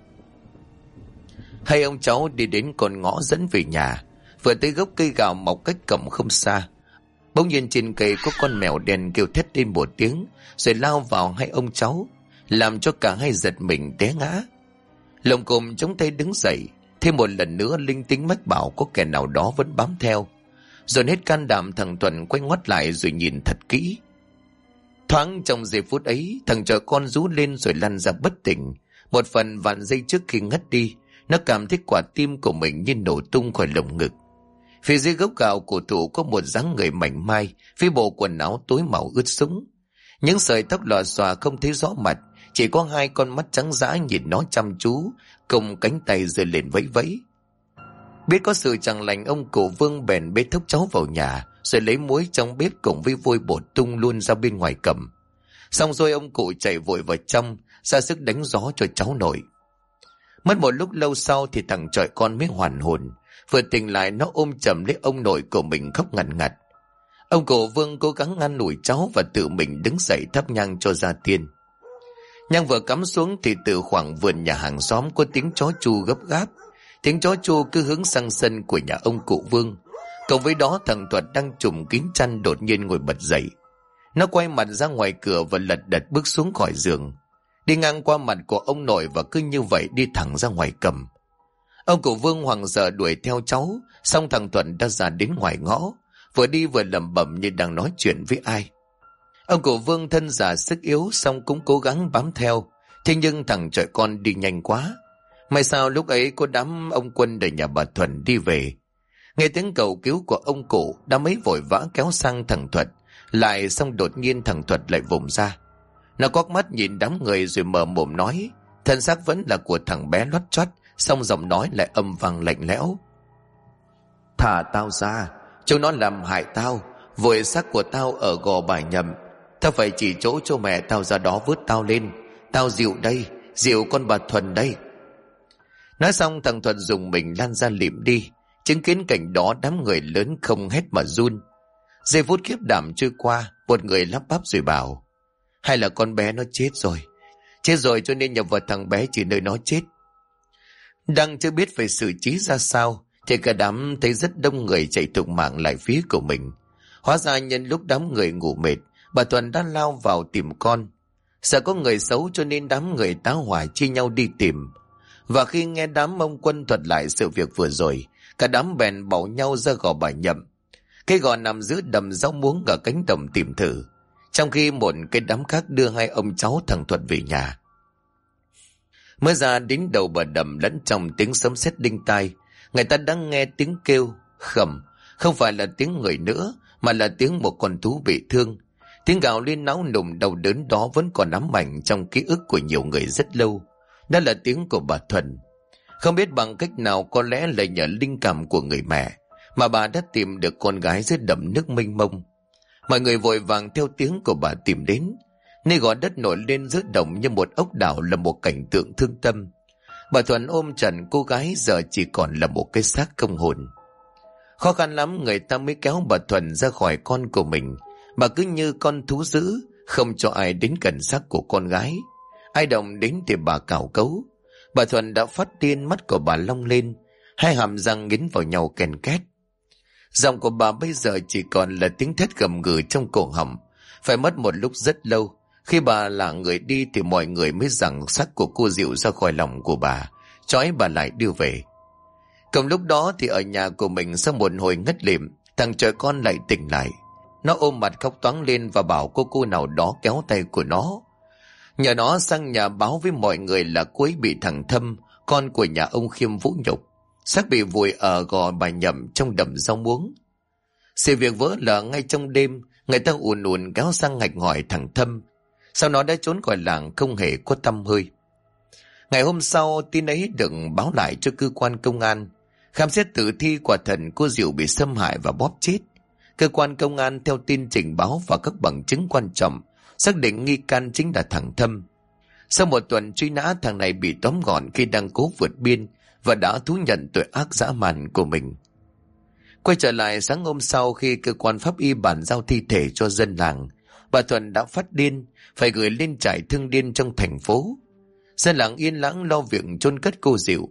S1: Hai ông cháu đi đến con ngõ dẫn về nhà, vừa tới gốc cây gạo mọc cách cổng không xa. Bỗng nhiên trên cây có con mèo đen kêu thét lên một tiếng, rồi lao vào hai ông cháu, làm cho cả hai giật mình té ngã. Lồng cồm chống tay đứng dậy, thêm một lần nữa linh tính mách bảo có kẻ nào đó vẫn bám theo. Dồn hết can đảm, thằng Thuận quay ngoắt lại rồi nhìn thật kỹ. Thoáng trong giây phút ấy, thằng chọi con rú lên rồi lăn ra bất tỉnh. Một phần vạn giây trước khi ngất đi, nó cảm thấy quả tim của mình như nổ tung khỏi lồng ngực. Phía dưới gốc gạo cổ thụ có một dáng người mảnh mai, phía bộ quần áo tối màu ướt sũng. Những sợi tóc lòa xòa không thấy rõ mặt, chỉ có hai con mắt trắng dã nhìn nó chăm chú, cùng cánh tay giơ lên vẫy vẫy. Biết có sự chẳng lành, ông cụ Vương bèn bế thốc cháu vào nhà, rồi lấy muối trong bếp cùng với vôi bột tung luôn ra bên ngoài cầm. Xong rồi ông cụ chạy vội vào trong, ra sức đánh gió cho cháu nội. Mất một lúc lâu sau thì thằng chọi con mới hoàn hồn. Vừa tỉnh lại nó ôm chầm lấy ông nội của mình khóc ngặt ngặt. Ông cụ Vương cố gắng ngăn nủi cháu và tự mình đứng dậy thắp nhang cho gia tiên. Nhang vừa cắm xuống thì từ khoảng vườn nhà hàng xóm có tiếng chó chu gấp gáp. Tiếng chó chu cứ hướng sang sân của nhà ông cụ Vương. Cộng với đó thằng Thuật đang trùm kín chăn đột nhiên ngồi bật dậy. Nó quay mặt ra ngoài cửa và lật đật bước xuống khỏi giường, đi ngang qua mặt của ông nội và cứ như vậy đi thẳng ra ngoài cầm. Ông cụ Vương hoảng sợ đuổi theo cháu, xong thằng Thuận đã ra đến ngoài ngõ, vừa đi vừa lẩm bẩm như đang nói chuyện với ai. Ông cụ Vương thân già sức yếu, xong cũng cố gắng bám theo, thế nhưng thằng chọi con đi nhanh quá. May sao lúc ấy có đám ông Quân ở nhà bà Thuần đi về. Nghe tiếng cầu cứu của ông cụ, đã mấy vội vã kéo sang thằng Thuật lại, xong đột nhiên thằng Thuật lại vùng ra. Nó quắc mắt nhìn đám người rồi mở mồm nói, thân xác vẫn là của thằng bé lót choắt, xong giọng nói lại âm vang lạnh lẽo: "Thả tao ra, chúng nó làm hại tao, vội xác của tao ở Gò Bà Nhậm. Tao phải chỉ chỗ cho mẹ tao ra đó vớt tao lên. Tao dịu đây, dịu con bà Thuần đây." Nói xong thằng Thuần dùng mình lan ra lịm đi. Chứng kiến cảnh đó đám người lớn không hét mà run. Giây phút khiếp đảm trôi qua, một người lắp bắp rồi bảo: "Hay là con bé nó chết rồi. Chết rồi cho nên nhập vào thằng bé chỉ nơi nó chết." Đang chưa biết phải xử trí ra sao thì cả đám thấy rất đông người chạy thục mạng lại phía của mình. Hóa ra nhân lúc đám người ngủ mệt, bà Thuần đã lao vào tìm con. Sợ có người xấu cho nên đám người tá hỏa chia nhau đi tìm. Và khi nghe đám ông Quân thuật lại sự việc vừa rồi, cả đám bèn bảo nhau ra Gò Bà Nhậm. Cái gò nằm giữa đầm rau muống ở cánh đồng tìm thử, trong khi một cái đám khác đưa hai ông cháu thằng Thuật về nhà. Mới ra đến đầu bờ đầm, lẫn trong tiếng sấm sét đinh tai, người ta đang nghe tiếng kêu khầm, không phải là tiếng người nữa mà là tiếng một con thú bị thương. Tiếng gào lên náo nùng đau đớn đó vẫn còn ám ảnh trong ký ức của nhiều người rất lâu. Đó là tiếng của bà Thuần. Không biết bằng cách nào, có lẽ là nhờ linh cảm của người mẹ, mà bà đã tìm được con gái dưới đầm nước mênh mông. Mọi người vội vàng theo tiếng của bà tìm đến. Nơi gò đất nổi lên giữa đồng như một ốc đảo là một cảnh tượng thương tâm. Bà Thuần ôm chặt cô gái giờ chỉ còn là một cái xác không hồn. Khó khăn lắm người ta mới kéo bà Thuần ra khỏi con của mình. Bà cứ như con thú dữ, không cho ai đến gần xác của con gái. Ai động đến thì bà cào cấu. Bà Thuần đã phát điên, mắt của bà long lên, hai hàm răng nghiến vào nhau ken két. Giọng của bà bây giờ chỉ còn là tiếng thét gầm gừ trong cổ họng. Phải mất một lúc rất lâu, khi bà là người đi thì mọi người mới giằng xác của cô Diệu ra khỏi lòng của bà, trói bà lại đưa về. Cùng lúc đó thì ở nhà của mình, sau một hồi ngất lịm, thằng trời con lại tỉnh lại. Nó ôm mặt khóc toáng lên và bảo cô nào đó kéo tay của nó. Nhờ nó sang nhà báo với mọi người là cô ấy bị thằng Thâm, con của nhà ông Khiêm, vũ nhục, xác bị vùi ở Gò Bà Nhậm trong đầm rau muống. Sự việc vỡ lở ngay trong đêm, người ta ùn ùn kéo sang ngạch hỏi thằng Thâm. Sau nó đã trốn khỏi làng không hề có tăm hơi. Ngày hôm sau, tin ấy được báo lại cho cơ quan công an. Khám xét tử thi, quả thật cô Diệu bị xâm hại và bóp chết. Cơ quan công an theo tin trình báo và các bằng chứng quan trọng xác định nghi can chính là thằng Thâm. Sau một tuần truy nã, thằng này bị tóm gọn khi đang cố vượt biên và đã thú nhận tội ác dã man của mình. Quay trở lại sáng hôm sau, khi cơ quan pháp y bàn giao thi thể cho dân làng, bà Thuần đã phát điên, phải gửi lên trại thương điên trong thành phố. Dân làng yên lặng lo việc chôn cất cô Diệu.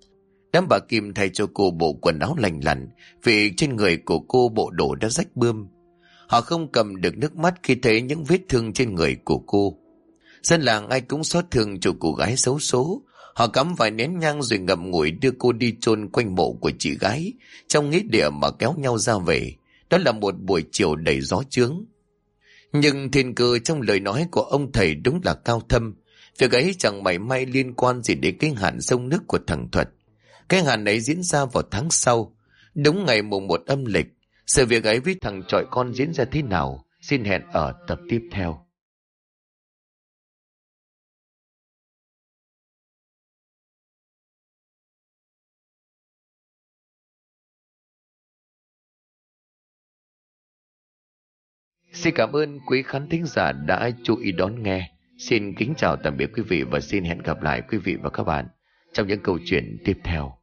S1: Đám bà Kim thay cho cô bộ quần áo lành lặn, vì trên người của cô bộ đồ đã rách bươm. Họ không cầm được nước mắt khi thấy những vết thương trên người của cô. Dân làng ai cũng xót thương cho cô gái xấu số. Họ cắm vài nén nhang rồi ngậm ngùi đưa cô đi chôn quanh mộ của chị gái, trong nghĩa địa mà kéo nhau ra về. Đó là một buổi chiều đầy gió chướng. Nhưng thiên cơ trong lời nói của ông thầy đúng là cao thâm. Việc ấy chẳng mảy may liên quan gì đến cái hạn sông nước của thằng Thuật. Cái hạn ấy diễn ra vào tháng sau, đúng ngày mùng 1 âm lịch. Sự việc ấy với thằng chọi con diễn ra thế nào, xin hẹn ở tập tiếp theo. Xin cảm ơn quý khán thính giả đã chú ý đón nghe. Xin kính chào tạm biệt quý vị và xin hẹn gặp lại quý vị và các bạn trong những câu chuyện tiếp theo.